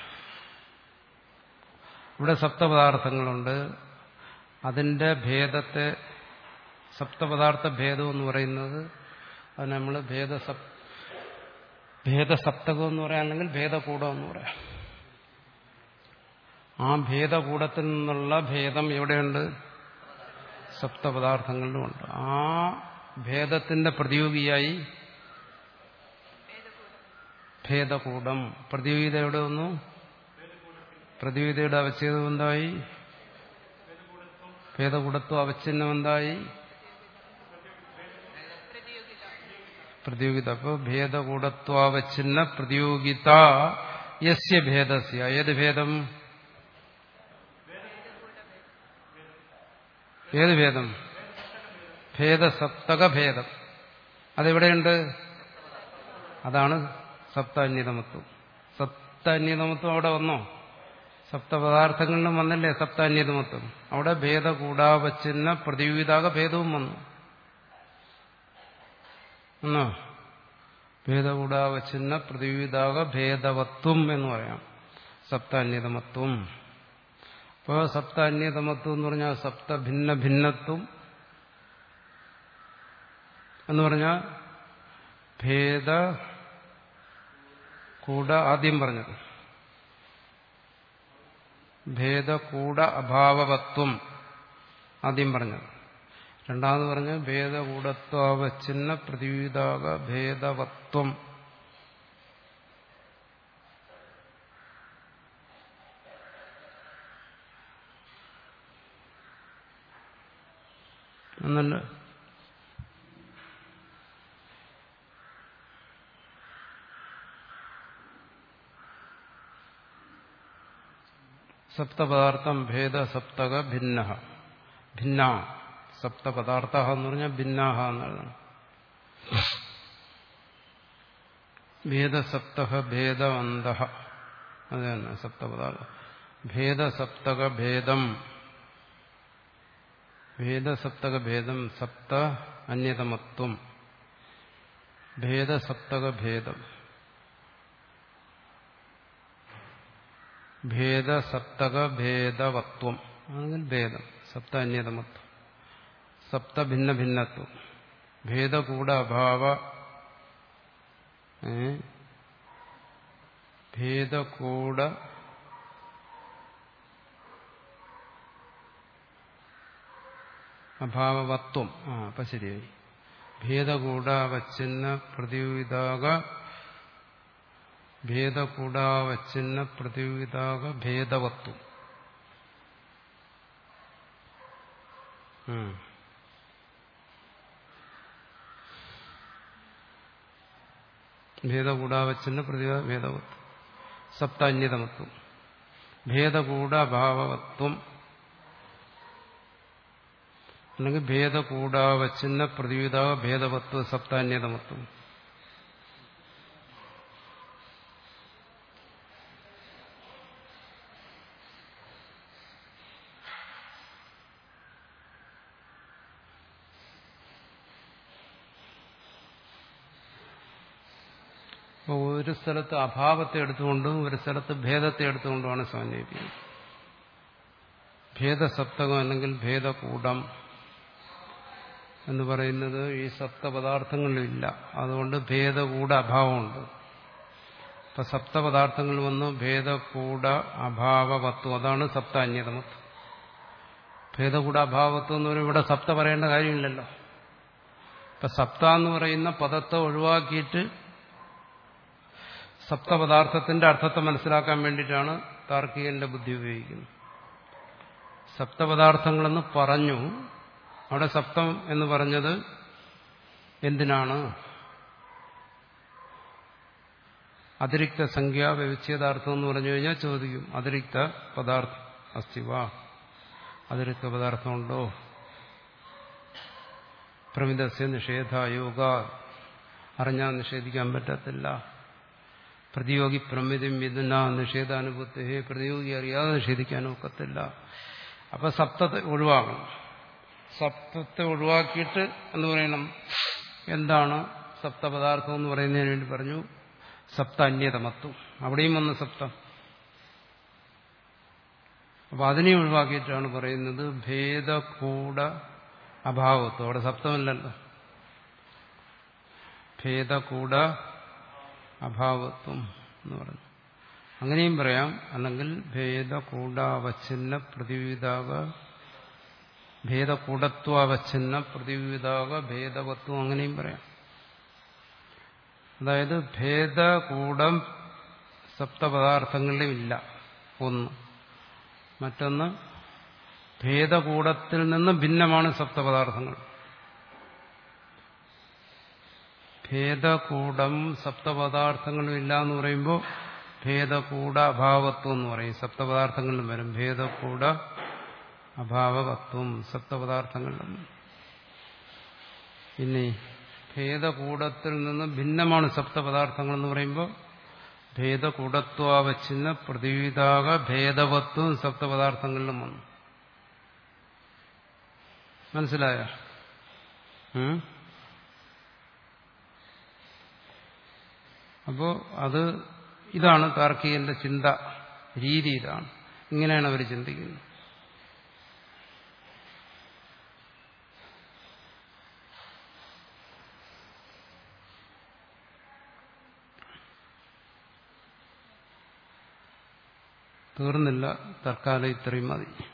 ഇവിടെ സപ്തപദാർത്ഥങ്ങളുണ്ട്. അതിന്റെ ഭേദത്തെ സപ്തപദാർത്ഥ ഭേദം എന്ന് പറയുന്നത് അത് നമ്മൾ ഭേദസപ് ഭേദസപ്തകം എന്ന് പറയാം, അല്ലെങ്കിൽ ഭേദകൂടം എന്ന് പറയാം. ആ ഭേദകൂടത്തിൽ നിന്നുള്ള ഭേദം എവിടെയുണ്ട്? സപ്തപദാർത്ഥങ്ങളിലുമുണ്ട്. ആ ഭേദത്തിന്റെ പ്രതിയോഗിയായി ഭേദകൂടം. പ്രതിയോഗിത എവിടെ വന്നു? പ്രതിയോഗിതയുടെ അവച്ഛേദം എന്തായി? ഭേദകൂടത്വം അവച്ഛിന്നം എന്തായി? പ്രതിയോഗിത. അപ്പൊ ഭേദകൂടത്വാവച്ഛിന്ന പ്രതിയോഗിത യസ്യ ഭേദസ്യ. ഏത് ഭേദം? ഏത് ഭേദം? ഭേദസപ്തക ഭേദം. അതെവിടെയുണ്ട്? അതാണ് സപ്താന്യതമത്വം. സപ്താന്യതമത്വം അവിടെ വന്നോ? സപ്തപദാർത്ഥങ്ങളിലും വന്നില്ലേ സപ്താന്യതമത്വം? അവിടെ ഭേദകൂടാവച്ഛിന്ന പ്രതിയോഗിതാക ഭേദവും വന്നു എന്നോ? ഭേദകൂടാവച്ഛിന്ന പ്രതിയോഗിതാക ഭേദവത്വം എന്ന് പറയാം, സപ്താന്യതമത്വം. അപ്പോൾ സപ്താന്യതമത്വം എന്ന് പറഞ്ഞാൽ സപ്ത ഭിന്ന ഭിന്നത്വം എന്ന് പറഞ്ഞാൽ ഭേദ കൂട ആദ്യം പറഞ്ഞത് ഭേദകൂട അഭാവവത്വം ആദ്യം പറഞ്ഞത്. രണ്ടാമത് പറഞ്ഞ് ഭേദകൂടത്വാവച്ഛിന്ന പ്രതിവിധാക ഭേദവത്വം. എന്നല്ല സപ്തപദാർത്ഥം ഭേദസപ്തക ഭിന്ന ഭിന്ന സപ്തപദാർത്ഥ എന്ന് പറഞ്ഞാൽ ഭിന്നാഹ എന്നാണ്. ഭേദസപ്തക ഭേദവന്ത അത് തന്നെ സപ്തപദാർത്ഥം. ഭേദസപ്തക ഭേദം ഭേദസപ്തക ഭേദം സപ്ത അന്യതമത്വം. ഭേദസപ്തക ഭേദം ഭേദസപ്തക ഭേദവത്വം അല്ലെങ്കിൽ ഭേദം സപ്ത അന്യതമത്വം. സപ്ത ഭിന്ന ഭിന്നത്വം. ഭേദകൂട അഭാവ ഭേദകൂട അഭാവവത്വം. ആ അപ്പൊ ശരിയായി. ഭേദകൂടാവച്ഛിന്ന പ്രതിവിധാക ഭേദകൂടാവച്ഛിന്ന പ്രതിവിധാക ഭേദവത്വം. ഭേദകൂടാവച്ഛിന്ന പ്രതിവിധ ഭേദവത്വം. സപ്താന്യതമത്വം. ഭേദകൂടാഭാവത്വം അല്ലെങ്കിൽ ഭേദകൂടാവച്ഛിന്ന പ്രതിവിധ ഭേദവത്വ സപ്താന്യതമത്വം. അപ്പോൾ ഒരു സ്ഥലത്ത് അഭാവത്തെ എടുത്തുകൊണ്ടും ഒരു സ്ഥലത്ത് ഭേദത്തെ എടുത്തുകൊണ്ടുമാണ് സമന്വയിപ്പിക്കുന്നത്. ഭേദസപ്തകം അല്ലെങ്കിൽ ഭേദകൂടം എന്ന് പറയുന്നത് ഈ സപ്തപദാർത്ഥങ്ങളിലില്ല. അതുകൊണ്ട് ഭേദകൂട അഭാവമുണ്ട്. ഇപ്പൊ സപ്തപദാർത്ഥങ്ങൾ വന്നു ഭേദകൂട അഭാവവത്വം. അതാണ് സപ്ത അന്യതമത്വം. ഭേദകൂട അഭാവത്വം എന്ന് പറയുമ്പോൾ ഇവിടെ സപ്ത പറയേണ്ട കാര്യമില്ലല്ലോ. ഇപ്പൊ സപ്ത എന്ന് പറയുന്ന പദത്തെ ഒഴിവാക്കിയിട്ട് സപ്തപദാർത്ഥത്തിന്റെ അർത്ഥത്തെ മനസ്സിലാക്കാൻ വേണ്ടിയിട്ടാണ് താർക്കികന്റെ ബുദ്ധി ഉപയോഗിക്കുന്നത്. സപ്തപദാർത്ഥങ്ങളെന്ന് പറഞ്ഞു. അവിടെ സപ്തം എന്ന് പറഞ്ഞത് എന്തിനാണ്? അതിരിക്ത സംഖ്യാ വ്യവച്ഛേദാർത്ഥം എന്ന് പറഞ്ഞു കഴിഞ്ഞാൽ ചോദിക്കും, അതിരിക്ത പദാർത്ഥം അസ്തിവാ? അതിരിക്ത പദാർത്ഥമുണ്ടോ? പ്രമിതസ്യ നിഷേധായോഗ, അറിഞ്ഞാൽ നിഷേധിക്കാൻ പറ്റത്തില്ല. പ്രതിയോഗി പ്രമിതിം വിദുന നിഷേധാനുഭൂതി, പ്രതിയോഗി അറിയാതെ നിഷേധിക്കാൻ ഒക്കത്തില്ല. അപ്പൊ സപ്തത്തെ ഒഴിവാക്കണം. സപ്തത്തെ ഒഴിവാക്കിയിട്ട് എന്ന് പറയണം എന്താണ് സപ്തപദാർത്ഥം എന്ന് പറയുന്നതിന് വേണ്ടി പറഞ്ഞു സപ്ത അന്യതമത്വം. അവിടെയും വന്ന് സപ്തം. അപ്പൊ അതിനെ ഒഴിവാക്കിയിട്ടാണ് പറയുന്നത് ഭേദകൂട അഭാവത്വം. അവിടെ സപ്തമല്ലല്ലോ. ഭേദകൂട അഭാവത്വം എന്ന് പറഞ്ഞു. അങ്ങനെയും പറയാം. അല്ലെങ്കിൽ ഭേദകൂടാവച്ഛിന്ന പ്രതിവിധാക ഭേദകൂടത്വാവച്ഛിന്ന പ്രതിവിധാക ഭേദവത്വം, അങ്ങനെയും പറയാം. അതായത് ഭേദകൂടം സപ്തപദാർത്ഥങ്ങളിലും ഇല്ല ഒന്ന്. മറ്റൊന്ന് ഭേദകൂടത്തിൽ നിന്ന് ഭിന്നമാണ് സപ്തപദാർത്ഥങ്ങൾ. ഭേദകൂടം സപ്തപദാർത്ഥങ്ങളും ഇല്ല എന്ന് പറയുമ്പോൾ ഭേദകൂട അഭാവത്വം എന്ന് പറയും. സപ്തപദാർത്ഥങ്ങളിലും വരും ഭേദകൂട അഭാവവത്വം സപ്തപദാർത്ഥങ്ങളിലും. ഇനി ഭേദകൂടത്തിൽ നിന്ന് ഭിന്നമാണ് സപ്തപദാർത്ഥങ്ങൾ എന്ന് പറയുമ്പോൾ ഭേദകൂടത്വാവച്ഛിന്ന പ്രതിവിധാക ഭേദവത്വം സപ്തപദാർത്ഥങ്ങളിലും വന്നു. മനസ്സിലായ? അപ്പോ അത് ഇതാണ് താർക്കികന്റെ ചിന്ത രീതി. ഇതാണ്, ഇങ്ങനെയാണ് അവർ ചിന്തിക്കുന്നത്. തീർന്നില്ല, തൽക്കാലം ഇത്രയും മതി.